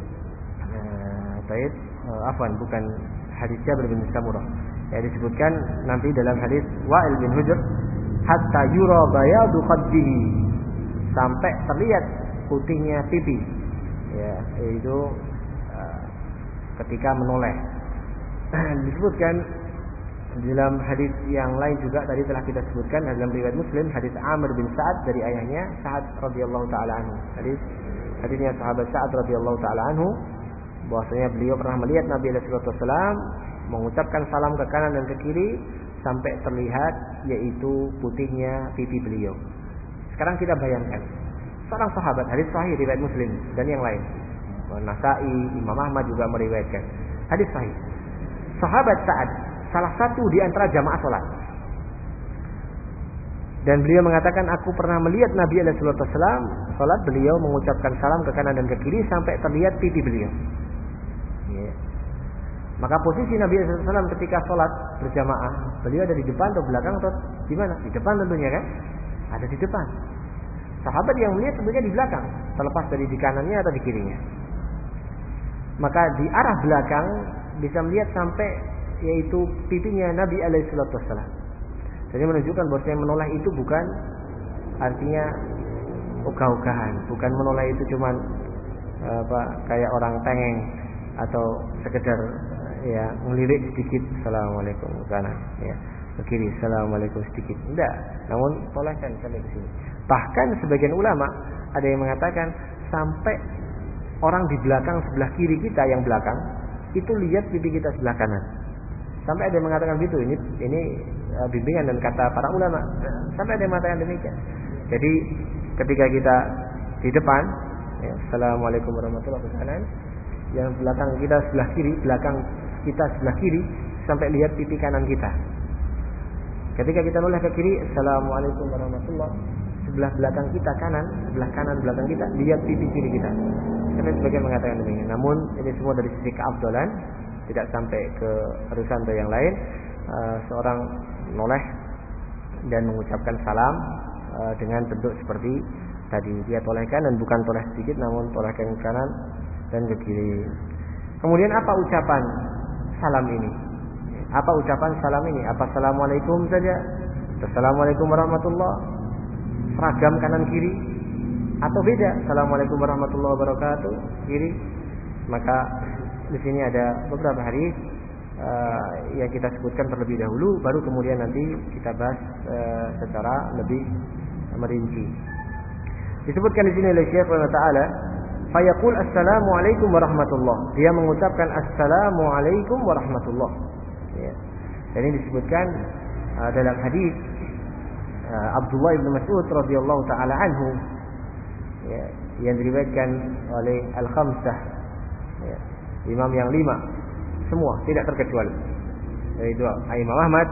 uh, taib uh, afwan bukan hadis Jabir bin Samurah, ya disebutkan nanti dalam hadis Wa'il bin Hujr, hatta yura bayadu khaddihi, sampai terlihat putihnya pipi, ya itu uh, ketika menoleh. Disebutkan dalam hadis yang lain juga tadi telah kita sebutkan dalam riwayat Muslim, hadis Amr bin Sa'ad dari ayahnya Sa'ad radhiyallahu taala anhu. Hadis hadisnya sahabat Sa'ad radhiyallahu taala anhu bahwasanya beliau pernah melihat Nabi sallallahu alaihi wasallam mengucapkan salam ke kanan dan ke kiri sampai terlihat yaitu putihnya pipi beliau. Sekarang kita bayangkan seorang sahabat, hadis sahih riwayat Muslim dan yang lain. Nasai, Imam Ahmad juga meriwayatkan. Hadis sahih. Sahabat Sa'ad salah satu di antara jamaah salat. Dan beliau mengatakan, aku pernah melihat Nabi alaihi wasallam salat, beliau mengucapkan salam ke kanan dan ke kiri sampai terlihat pipi beliau. Ya. Maka posisi Nabi shallallahu alaihi wasallam ketika sholat berjamaah, beliau ada di depan atau belakang atau di mana? Di depan tentunya kan? Ada di depan. Sahabat yang melihat tentunya di belakang, terlepas dari di kanannya atau di kirinya. Maka di arah belakang bisa melihat sampai yaitu pipinya Nabi alaihi salatu wasallam. Jadi menunjukkan bahwa yang menoleh itu bukan artinya ogah-ogahan, bukan menoleh itu cuman apa kayak orang tengeng atau sekedar ya ngelirik sedikit assalamualaikum ke kanan ya ke kiri assalamualaikum sedikit, enggak, namun tolehkan sampai ke sini. Bahkan sebagian ulama ada yang mengatakan sampai orang di belakang sebelah kiri kita yang belakang itu lihat pipi kita sebelah kanan. Sampai ada yang mengatakan begitu. Ini ini uh, bimbingan dan kata para ulama. Sampai ada yang mengatakan demikian. Jadi ketika kita di depan, ya, assalamualaikum warahmatullahi wabarakatuh. Yang belakang kita sebelah kiri, belakang kita sebelah kiri sampai lihat pipi kanan kita. Ketika kita noleh ke kiri, assalamualaikum warahmatullahi wabarakatuh. Sebelah belakang kita kanan, sebelah kanan belakang kita lihat pipi kiri kita. Karena sebagian mengatakan demikian. Namun ini semua dari sisi keafdalan, tidak sampai ke harusan atau yang lain. Uh, seorang noleh dan mengucapkan salam uh, dengan bentuk seperti tadi, dia tolehkan dan bukan toleh sedikit, namun tolehkan ke kanan dan ke kiri. Kemudian apa ucapan salam ini? Apa ucapan salam ini? Apa assalamualaikum saja? Assalamualaikum warahmatullahi, seragam kanan kiri, atau beda assalamualaikum warahmatullahi wabarakatuh kiri? Maka di sini ada beberapa hadis uh, yang kita sebutkan terlebih dahulu, baru kemudian nanti kita bahas uh, secara lebih merinci. Disebutkan di sini oleh Syekh Rahimahullah Taala, fayaqul assalamualaikum warahmatullah. Dia mengucapkan assalamualaikum warahmatullah. Ya. Dan ini disebutkan uh, dalam hadis uh, Abdullah bin Mas'ud radhiyallahu taala anhu, ya, yang diriwayatkan oleh Al-Khamsah, ya, imam yang lima semua tidak terkecuali, yaitu Imam Ahmad,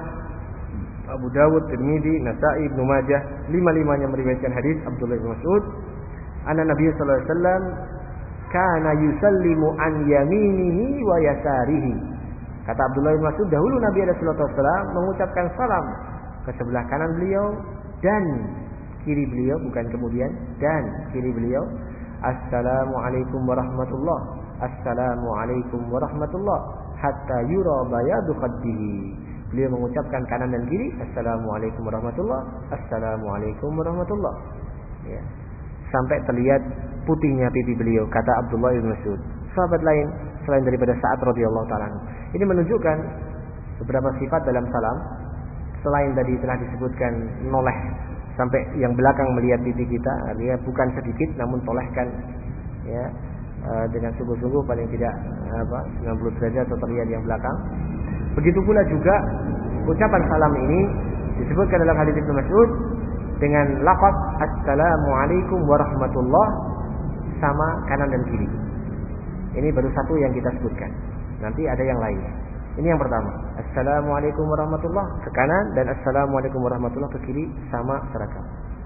Abu Dawud, Tirmidzi, Nasa'i, Ibnu Majah, lima-limanya meriwayatkan hadis Abdullah bin Mas'ud, anna Nabi sallallahu alaihi wasallam kana yusallimu an yaminihi wa yasarihi. Kata Abdullah bin Mas'ud, dahulu Nabi sallallahu alaihi wasallam mengucapkan salam ke sebelah kanan beliau dan kiri beliau, bukan kemudian, dan kiri beliau, assalamualaikum warahmatullah, assalamualaikum warahmatullah, hatta yura bayadu khaddihi. Beliau mengucapkan kanan dan kiri, assalamualaikum warahmatullah, assalamualaikum warahmatullah, ya, sampai terlihat putihnya pipi beliau, kata Abdullah bin Mas'ud. Sahabat lain selain daripada Sa'ad radhiyallahu ta'ala. Ini menunjukkan beberapa sifat dalam salam. Selain tadi telah disebutkan noleh sampai yang belakang melihat pipi kita, artinya bukan sedikit namun tolehkan, ya, dengan sungguh-sungguh paling tidak apa sembilan puluh derajat atau terlihat yang belakang. Begitu pula juga ucapan salam ini disebutkan dalam hadis Ibnu Mas'ud dengan lafaz assalamualaikum warahmatullah sama kanan dan kiri. Ini baru satu yang kita sebutkan. Nanti ada yang lain. Ini yang pertama, assalamualaikum warahmatullah ke kanan dan assalamualaikum warahmatullah ke kiri sama seragam.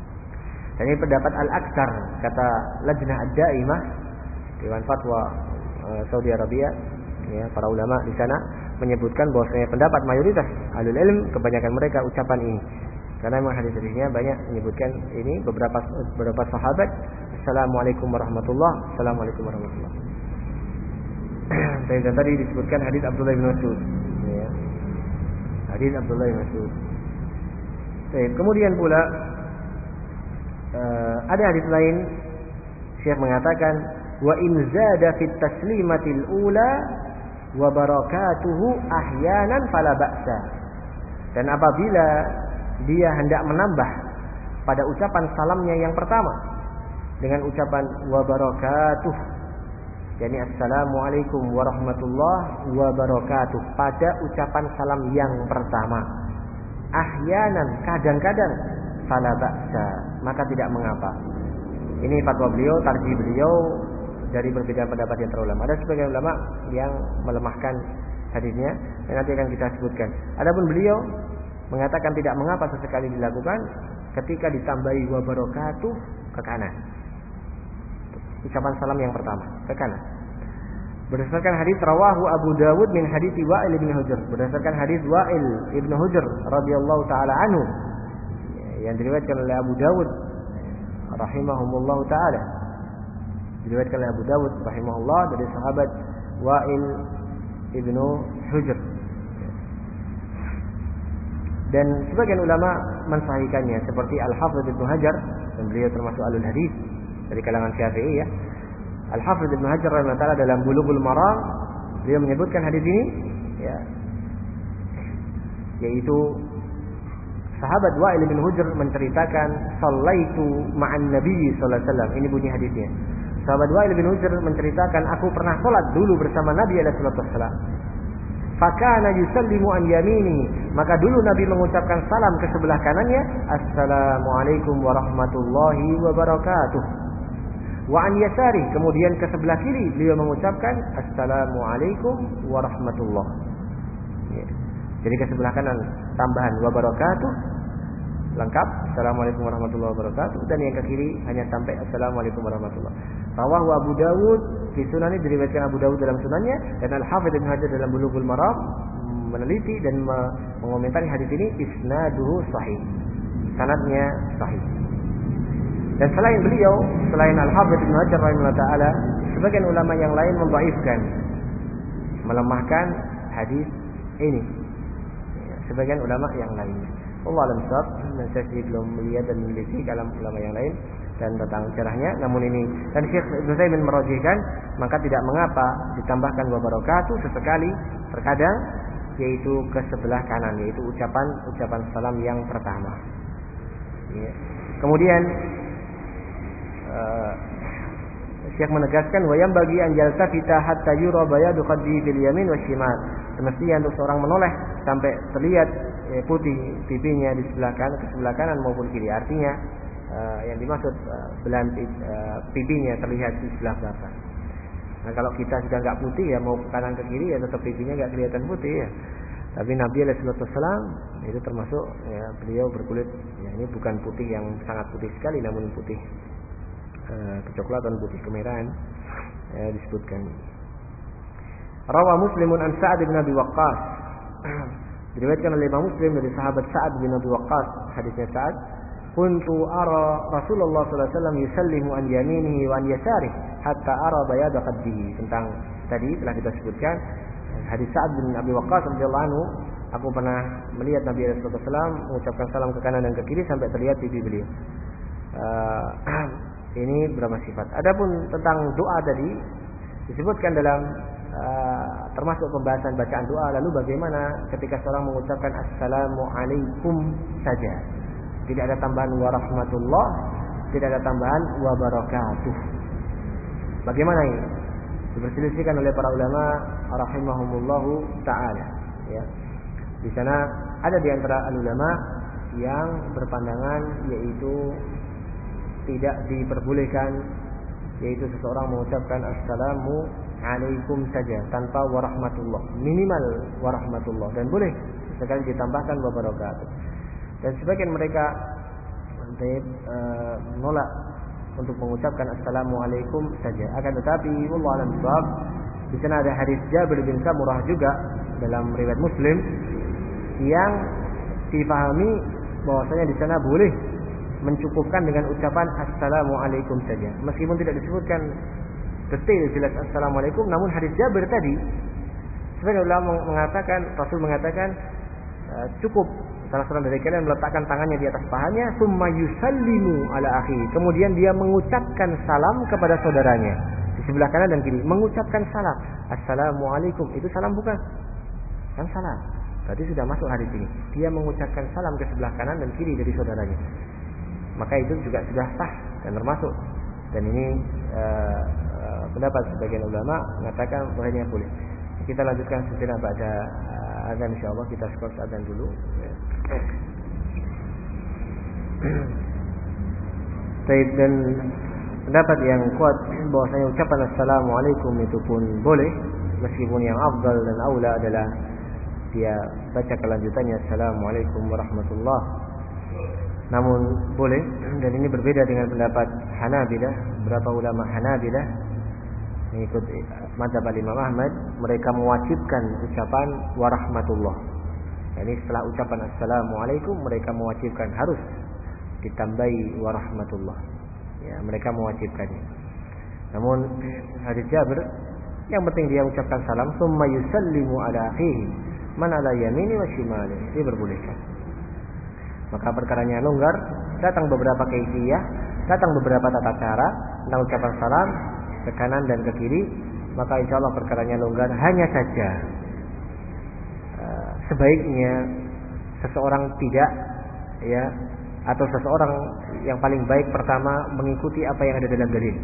Dan ini pendapat al-aktsar, kata Lajnah ad-Daimah, Dewan Fatwa uh, Saudi Arabia, ya, para ulama di sana menyebutkan bahwasanya pendapat mayoritas ahlul ilm, kebanyakan mereka ucapan ini. Karena memang hadis-hadisnya banyak menyebutkan ini, beberapa beberapa sahabat assalamualaikum warahmatullah, assalamualaikum warahmatullah. Dan tadi disebutkan hadis Abdullah bin Mas'ud, ya. Hadis Abdullah bin Mas'ud. Baik, kemudian pula uh, ada hadis lain, Syekh mengatakan wa in zada fit taslimatil ula wa barakatuhu ahyanan fala ba'sa. Dan apabila dia hendak menambah pada ucapan salamnya yang pertama dengan ucapan wa barakatuh, yakni assalamualaikum warahmatullahi wabarakatuh, pada ucapan salam yang pertama, ahyanan, kadang-kadang, fala ba'sa, maka tidak mengapa. Ini fatwa beliau, tarjih beliau dari berbeda pendapat yang terulama. Ada sebagian ulama yang melemahkan hadisnya dan nanti akan kita sebutkan. Adapun beliau mengatakan tidak mengapa sesekali dilakukan ketika ditambahi wa barakatuh ke kanan. Ucapan salam yang pertama ke kanan. Berdasarkan hadis rawahu Abu Dawud min hadis Wa'il bin Hujr. Berdasarkan hadis Wa'il bin Hujr radhiyallahu taala anhu yang diriwayatkan oleh Abu Dawud rahimahumullah taala. Diriwayatkan oleh Abu Dawud rahimahullah dari sahabat Wa'il bin Hujr. Dan sebagian ulama mensahihkannya seperti Al-Hafidz Ibnu Hajar, dan beliau termasuk alul hadis dari kalangan Syafi'i ya. Al-Hafidz Ibnu Hajar rahimahullah taala dalam Bulughul Maram beliau menyebutkan hadis ini ya, yaitu sahabat Wa'il bin Hujr menceritakan sallaitu ma'an Nabi sallallahu alaihi wasallam. Ini bunyi hadisnya. Sahabat Wa'il bin Hujr menceritakan, aku pernah salat dulu bersama Nabi alaihi wasallam. Fakana yusallimu an yamini, maka dulu Nabi mengucapkan salam ke sebelah kanannya, assalamualaikum warahmatullahi wabarakatuh. Wa an yasari, kemudian ke sebelah kiri beliau mengucapkan assalamualaikum warahmatullahi. Ya. Jadi ke sebelah kanan tambahan wabarakatuh lengkap, assalamualaikum warahmatullahi wabarakatuh, dan yang ke kiri hanya sampai assalamualaikum warahmatullahi. Rawahu Abu Dawud fi sunani, diriwayatkan Abu Dawud dalam sunannya, dan Al-Hafidz Ibnu Hajar dalam Bulughul Maram meneliti dan mengomentari hadis ini, isnaduhu sahih, sanadnya sahih. Dan selain beliau, selain Al-Hafidz Ibnu Hajar rahimahullah taala, sebagian ulama yang lain membaifkan, melemahkan hadis ini. Sebagian ulama yang lain, Allah alam sahab, dan saya belum melihat dan meneliti kalam ulama yang lain dan tentang caranya. Namun ini, dan Syekh Ibnu Utsaimin merajihkan, maka tidak mengapa ditambahkan wabarakatuh sesekali, terkadang, yaitu ke sebelah kanan, yaitu ucapan ucapan salam yang pertama. Ya. Kemudian uh, Syekh menegaskan, wa yang bagi an yaltafita hatta yura bayadu khaddihi bil yamin wasyimal. Semestinya untuk seorang menoleh sampai terlihat eh, putih pipinya di sebelah kanan, ke sebelah kanan maupun kiri. Artinya uh, yang dimaksud uh, belahan uh, pipinya terlihat di sebelah belakang. Nah, kalau kita sudah enggak putih ya, mau ke kanan ke kiri ya tetap pipinya enggak kelihatan putih ya. Tapi Nabi alaihi wasallam itu termasuk ya, beliau berkulit ya, ini bukan putih yang sangat putih sekali, namun putih uh, kecoklatan, putih kemerahan ya, disebutkan. Rawa Muslimun an Sa'ad bin Abi Waqqas. Diriwayatkan oleh Imam Muslim dari sahabat Sa'ad bin Abi Waqqas, hadisnya Sa'ad, kuntu ara Rasulullah sallallahu alaihi wasallam yusallimu an yaminihi wa an yasarihi hatta ara bayada khaddihi. Tentang tadi telah kita sebutkan hadis Sa'ad bin Abi Waqqas radhiyallahu anhu, aku pernah melihat Nabi sallallahu alaihi wasallam mengucapkan salam ke kanan dan ke kiri sampai terlihat pipi beliau. Uh, ini berapa sifat. Adapun tentang doa tadi disebutkan dalam Uh, termasuk pembahasan bacaan doa. Lalu bagaimana ketika seorang mengucapkan assalamualaikum saja, tidak ada tambahan warahmatullah, tidak ada tambahan wabarakatuh, bagaimana ini? Diperselisihkan oleh para ulama rahimahumullahu taala ya. Di sana ada di antara ulama yang berpandangan yaitu tidak diperbolehkan, yaitu seseorang mengucapkan assalamu alaikum saja tanpa warahmatullah, minimal warahmatullah, dan boleh sekali ditambahkan wabarakatuh. Dan sebagian mereka uh, menolak untuk mengucapkan assalamualaikum saja. Akan tetapi wallahu a'lam bishawab, di sana ada hadis Jabir bin Samurah juga dalam riwayat Muslim yang dipahami bahwasanya di sana boleh mencukupkan dengan ucapan assalamualaikum saja, meskipun tidak disebutkan detail jelas assalamualaikum. Namun hadis Jabir tadi, sebagian ulama mengatakan, Rasul mengatakan uh, cukup salah seorang dari kalian meletakkan tangannya di atas pahanya, summa yusallimu ala akhi, kemudian dia mengucapkan salam kepada saudaranya di sebelah kanan dan kiri, mengucapkan salam, assalamualaikum, itu salam bukan? Kan salam. Berarti sudah masuk hadis ini. Dia mengucapkan salam ke sebelah kanan dan kiri dari saudaranya, maka itu juga sudah sah dan termasuk. Dan ini uh, pendapat sebagian ulama mengatakan bahwanya boleh. Kita lanjutkan sejenak pada uh, azan, insyaallah kita skor azan dulu. Baik, dan pendapat yang kuat bahwasanya ucapan assalamualaikum itu pun boleh, meskipun yang afdal dan aula adalah dia baca kelanjutannya assalamualaikum warahmatullahi. Namun boleh, dan ini berbeda dengan pendapat Hanabilah, beberapa ulama Hanabilah mengikut mazhab Imam Ahmad, mereka mewajibkan ucapan warahmatullah. Yani setelah ucapan assalamualaikum, mereka mewajibkan harus ditambahi warahmatullah. Ya, mereka mewajibkannya. Namun hadis Jabir, yang penting dia ucapkan salam, summa yusallimu ala akhihi man ala yamini wa shimali. Diperbolehkan. Maka perkaranya longgar, datang beberapa kaifiyah, datang beberapa tata cara tentang ucapan salam ke kanan dan ke kiri, maka insya Allah perkaranya longgar. Hanya saja uh, sebaiknya seseorang tidak, ya, atau seseorang yang paling baik pertama mengikuti apa yang ada dalam dalil,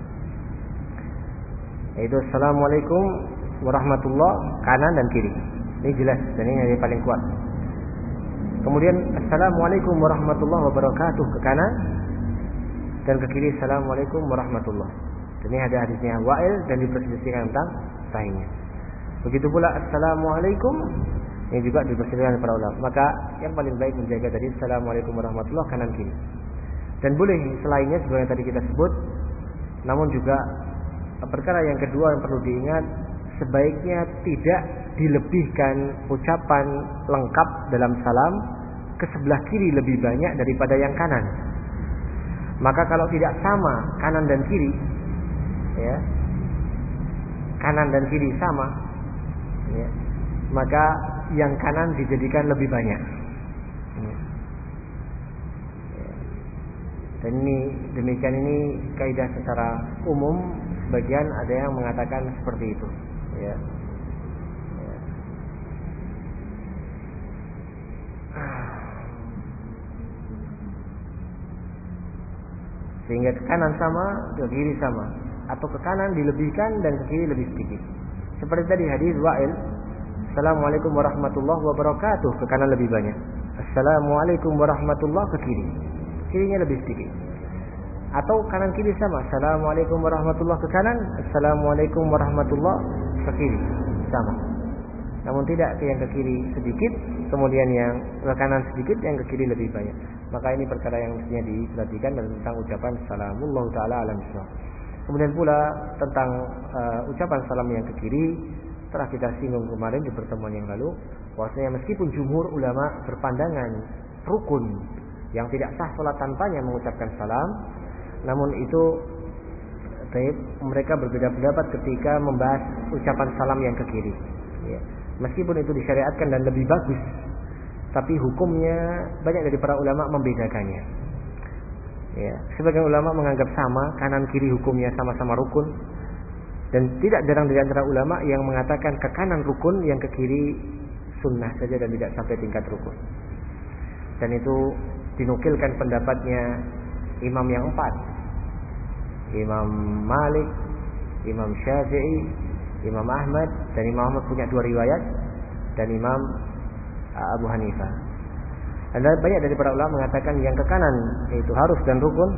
yaitu assalamualaikum warahmatullah kanan dan kiri. Ini jelas dan ini yang paling kuat. Kemudian assalamualaikum warahmatullahi wabarakatuh ke kanan, dan ke kiri assalamualaikum warahmatullah. Ini ada hadisnya Wa'il dan diperselisihkan tentang sahihnya. Begitu pula assalamualaikum, ini juga diperselisihkan para ulama. Maka yang paling baik menjaga tadi assalamualaikum warahmatullah kanan kiri. Dan boleh selainnya sebenarnya tadi kita sebut. Namun juga perkara yang kedua yang perlu diingat, sebaiknya tidak dilebihkan ucapan lengkap dalam salam ke sebelah kiri lebih banyak daripada yang kanan. Maka kalau tidak sama kanan dan kiri, ya, kanan dan kiri sama, ya, maka yang kanan dijadikan lebih banyak. Ya. Dan ini demikian, ini kaidah secara umum. Sebagian ada yang mengatakan seperti itu, ya. Ya. Sehingga ke kanan sama, ke kiri sama, atau ke kanan dilebihkan dan ke kiri lebih sedikit. Seperti tadi hadis Wa'il, assalamualaikum warahmatullahi wabarakatuh, ke kanan lebih banyak. Assalamualaikum warahmatullahi ke kiri, kirinya lebih sedikit. Atau kanan kiri sama, assalamualaikum warahmatullahi ke kanan, assalamualaikum warahmatullahi ke kiri, sama. Namun tidak yang ke kiri sedikit, kemudian yang ke kanan sedikit, yang ke kiri lebih banyak. Maka ini perkara yang mestinya diperhatikan tentang ucapan salamullahu ta'ala alam syawab. Kemudian pula tentang uh, ucapan salam yang ke kiri, telah kita singgung kemarin di pertemuan yang lalu, bahwasanya meskipun jumhur ulama berpandangan rukun yang tidak sah salat tanpanya mengucapkan salam, namun itu taib, mereka berbeda pendapat ketika membahas ucapan salam yang ke kiri, ya. Meskipun itu disyariatkan dan lebih bagus, tapi hukumnya banyak dari para ulama membedakannya, ya. Sebagian ulama menganggap sama, kanan kiri hukumnya sama-sama rukun. Dan tidak jarang dari antara ulama yang mengatakan ke kanan rukun, yang ke kiri sunnah saja dan tidak sampai tingkat rukun. Dan itu dinukilkan pendapatnya imam yang empat, Imam Malik, Imam Syafi'i, Imam Ahmad. Dan Imam Ahmad punya dua riwayat, dan Imam Abu Hanifah. Dan banyak dari para ulama mengatakan yang ke kanan itu harus dan rukun,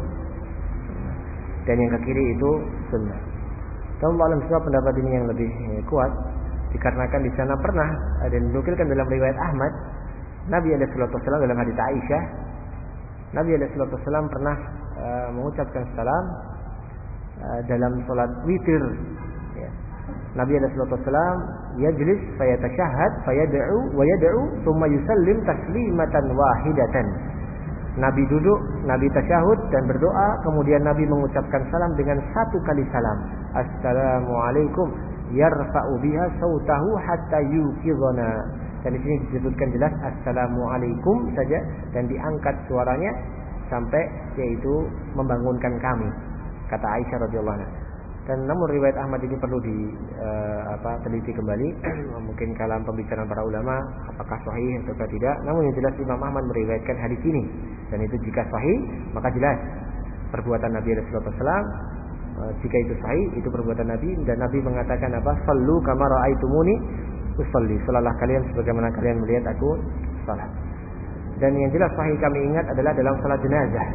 dan yang ke kiri itu sunnah. Dan Allah sebab pendapat ini yang lebih kuat, dikarenakan di sana pernah ada dinukilkan dalam riwayat Ahmad, Nabi alaihi salatu wasallam dalam hadits Aisyah, Nabi alaihi salatu wasallam pernah uh, mengucapkan salam uh, dalam salat witir, ya. Nabi alaihi salatu wasallam yajlis fayatashahhad fayad'u wa yad'u thumma yusallim taslimatan wahidatan. Nabi duduk, Nabi tasyahud dan berdoa, kemudian Nabi mengucapkan salam dengan satu kali salam. Assalamualaikum, yarfa'u biha sautahu hatta yuqidhana. Dan di sini disebutkan jelas assalamualaikum saja, dan diangkat suaranya sampai yaitu membangunkan kami, kata Aisyah radhiyallahu anha. Dan namun riwayat Ahmad ini perlu di uh, apa teliti kembali. Mungkin kalam pembicaraan para ulama apakah sahih atau tidak. Namun yang jelas Imam Ahmad meriwayatkan hadis ini, dan itu jika sahih maka jelas perbuatan Nabi sallallahu alaihi wasallam. Uh, jika itu sahih itu perbuatan Nabi, dan Nabi mengatakan apa? Sallu kama ra'aitumuni usalli. Salatlah kalian sebagaimana kalian melihat aku salat. Dan yang jelas sahih kami ingat adalah dalam salat jenazah.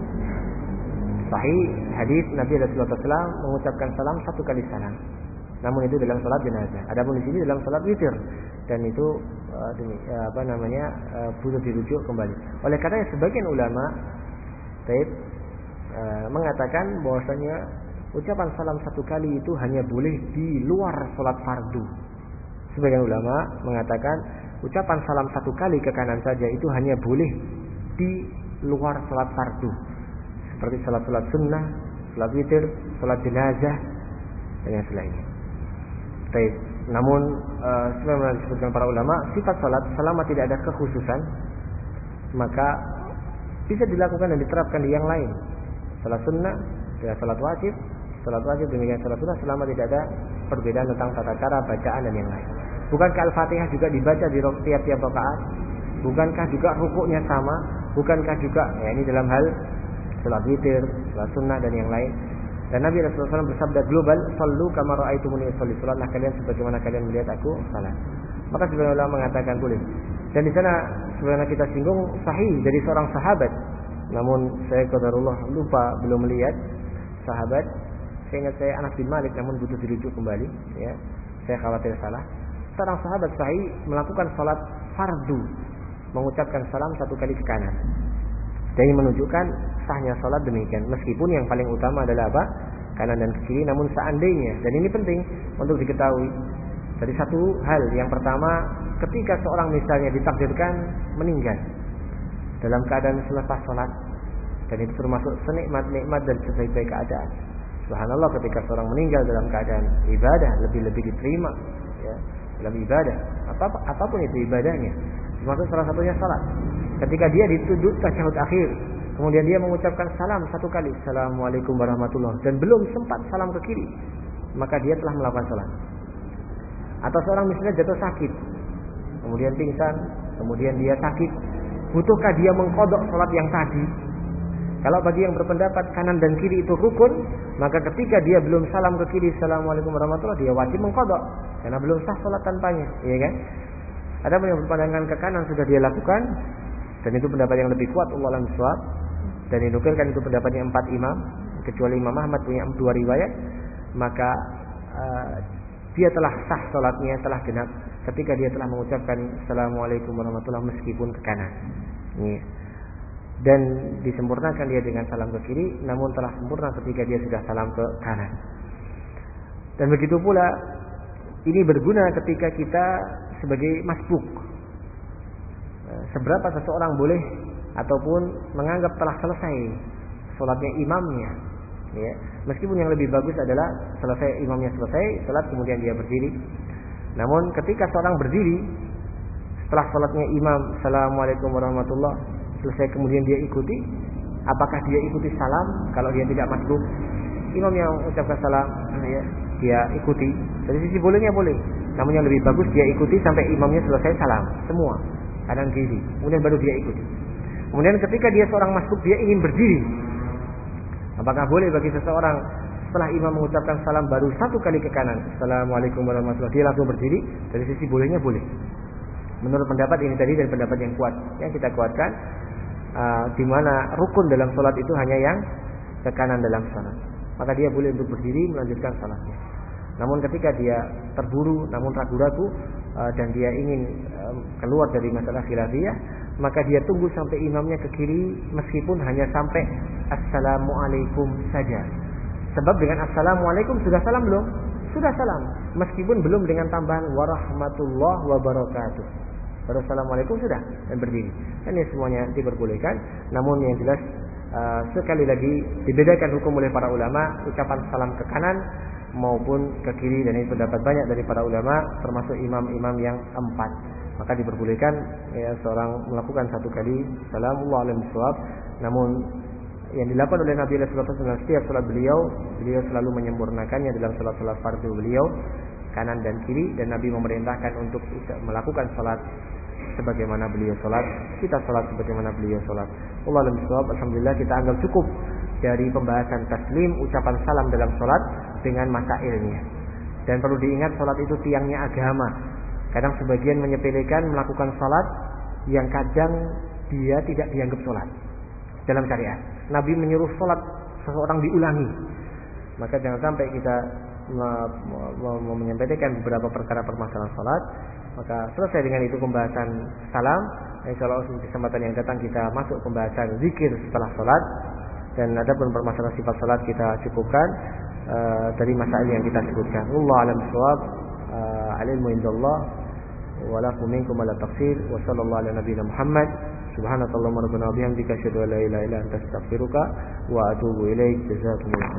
Sahih hadis Nabi sallallahu alaihi wasallam mengucapkan salam satu kali salam. Namun itu dalam salat jenazah. Adapun di sini dalam salat witir, dan itu uh, demi, uh, apa namanya uh, butuh dirujuk kembali. Oleh karena sebagian ulama taib uh, mengatakan bahwasanya ucapan salam satu kali itu hanya boleh di luar sholat fardu. Sebagian ulama mengatakan ucapan salam satu kali ke kanan saja itu hanya boleh di luar sholat fardu, seperti sholat-sholat sunnah, sholat witir, sholat jenazah dan yang selainnya. Baik. Namun uh, sebagaimana disebutkan para ulama, sifat sholat selama tidak ada kekhususan maka bisa dilakukan dan diterapkan di yang lain. Sholat sunnah dengan sholat wajib, sholat wajib demikian sholat sunnah selama tidak ada perbedaan tentang tata cara bacaan dan yang lain. Bukankah Al-Fatihah juga dibaca di tiap-tiap rakaat? Bukankah juga rukuknya sama? Bukankah juga ya ini dalam hal sholat witir, sholat sunnah dan yang lain. Dan Nabi Rasulullah shallallahu alaihi wasallam bersabda global, "Shallu kama ra'aitumuni usolli." Salatlah kalian sebagaimana kalian melihat aku salat. Maka sebagian ulama mengatakan boleh. Dan di sana sebenarnya kita singgung sahih dari seorang sahabat. Namun saya qadarullah lupa belum melihat sahabat. Saya ingat saya Anas bin Malik, namun butuh dirujuk kembali. Ya, saya khawatir salah. Seorang sahabat sahih melakukan salat fardu, mengucapkan salam satu kali ke kanan. Dan ini menunjukkan sahnya salat demikian. Meskipun yang paling utama adalah apa? Kanan dan kiri. Namun seandainya, dan ini penting untuk diketahui. Dari satu hal, yang pertama, ketika seorang misalnya ditakdirkan meninggal dalam keadaan selepas salat, dan itu termasuk senikmat-nikmat dan sebaik-baik keadaan. Subhanallah, ketika seorang meninggal dalam keadaan ibadah, lebih-lebih diterima ya, dalam ibadah, apa apapun itu ibadahnya, termasuk salah satunya salat. Ketika dia dituduh tasyahud akhir, kemudian dia mengucapkan salam satu kali, Assalamualaikum warahmatullahi, dan belum sempat salam ke kiri, maka dia telah melakukan salat. Atau seorang misalnya jatuh sakit, kemudian pingsan, kemudian dia sakit, butuhkah dia mengqadha salat yang tadi? Kalau bagi yang berpendapat kanan dan kiri itu rukun, maka ketika dia belum salam ke kiri, Assalamualaikum warahmatullahi, dia wajib mengqadha karena belum sah salat tanpanya, iya kan? Ada yang berpandangan ke kanan sudah dia lakukan, dan itu pendapat yang lebih kuat, Allah alam shawab, dan dinukilkan itu pendapatnya empat imam, kecuali Imam Ahmad punya dua riwayat, maka uh, dia telah sah salatnya, telah genap ketika dia telah mengucapkan Assalamualaikum warahmatullahi meskipun ke kanan. Ini. Dan disempurnakan dia dengan salam ke kiri, namun telah sempurna ketika dia sudah salam ke kanan. Dan begitu pula ini berguna ketika kita sebagai masbuk. Seberapa seseorang boleh ataupun menganggap telah selesai salatnya imamnya, ya. Meskipun yang lebih bagus adalah selesai imamnya selesai salat kemudian dia berdiri. Namun ketika seorang berdiri setelah salatnya imam Assalamualaikum warahmatullahi selesai kemudian dia ikuti, apakah dia ikuti salam? Kalau dia tidak masbuk, imam yang ucapkan salam, ya, dia ikuti. Dari sisi bolehnya boleh. Namun yang lebih bagus dia ikuti sampai imamnya selesai salam semua, kanan kiri, kemudian baru dia ikuti. Kemudian ketika dia seorang masbuk, dia ingin berdiri, apakah boleh bagi seseorang setelah imam mengucapkan salam baru satu kali ke kanan, Assalamualaikum warahmatullahi, dia langsung berdiri? Dari sisi bolehnya boleh. Menurut pendapat ini tadi dan pendapat yang kuat, yang kita kuatkan, uh, di mana rukun dalam salat itu hanya yang ke kanan dalam salat, maka dia boleh untuk berdiri melanjutkan salatnya. Namun ketika dia terburu, namun ragu-ragu uh, dan dia ingin uh, keluar dari masalah khilafiyah, maka dia tunggu sampai imamnya ke kiri, meskipun hanya sampai Assalamualaikum saja. Sebab dengan Assalamualaikum sudah salam belum? Sudah salam, meskipun belum dengan tambahan warahmatullahi wabarakatuh. Baru Assalamualaikum sudah dan berdiri. Dan ini semuanya diperbolehkan. Namun yang jelas uh, sekali lagi dibedakan hukum oleh para ulama, ucapan salam ke kanan maupun ke kiri, dan ini pendapat banyak dari para ulama termasuk imam-imam yang empat. Maka diperbolehkan ya, seorang melakukan satu kali salamullah alaihi wasallam. Namun yang dilakukan oleh Nabi sallallahu alaihi wasallam setiap salat beliau, beliau selalu menyempurnakannya dalam salat-salat fardu beliau, kanan dan kiri, dan Nabi memerintahkan untuk melakukan salat sebagaimana beliau salat, kita salat sebagaimana beliau salat. Allah alam bisawab. Alhamdulillah kita anggap cukup dari pembahasan taslim, ucapan salam dalam salat dengan masailnya. Dan perlu diingat salat itu tiangnya agama. Kadang sebagian menyepelekan melakukan salat yang kadang dia tidak dianggap salat dalam syariat. Nabi menyuruh salat seseorang diulangi. Maka jangan sampai kita menyampaikan beberapa perkara permasalahan salat, maka selesai dengan itu pembahasan salam. Insyaallah di kesempatan yang datang kita masuk pembahasan zikir setelah salat, dan adapun permasalahan sifat salat kita cukupkan. uh, dari masalah yang kita sebutkan. Wallahu a'lam bishawab. Uh, al-ilmu indallah wa lakum minkum ala taqsir wa sallallahu ala nabiyyina Muhammad. Subhanakallahumma rabbana wa bihamdika asyhadu an la ilaha illa anta astaghfiruka wa atubu ilaik. Jazakumullah.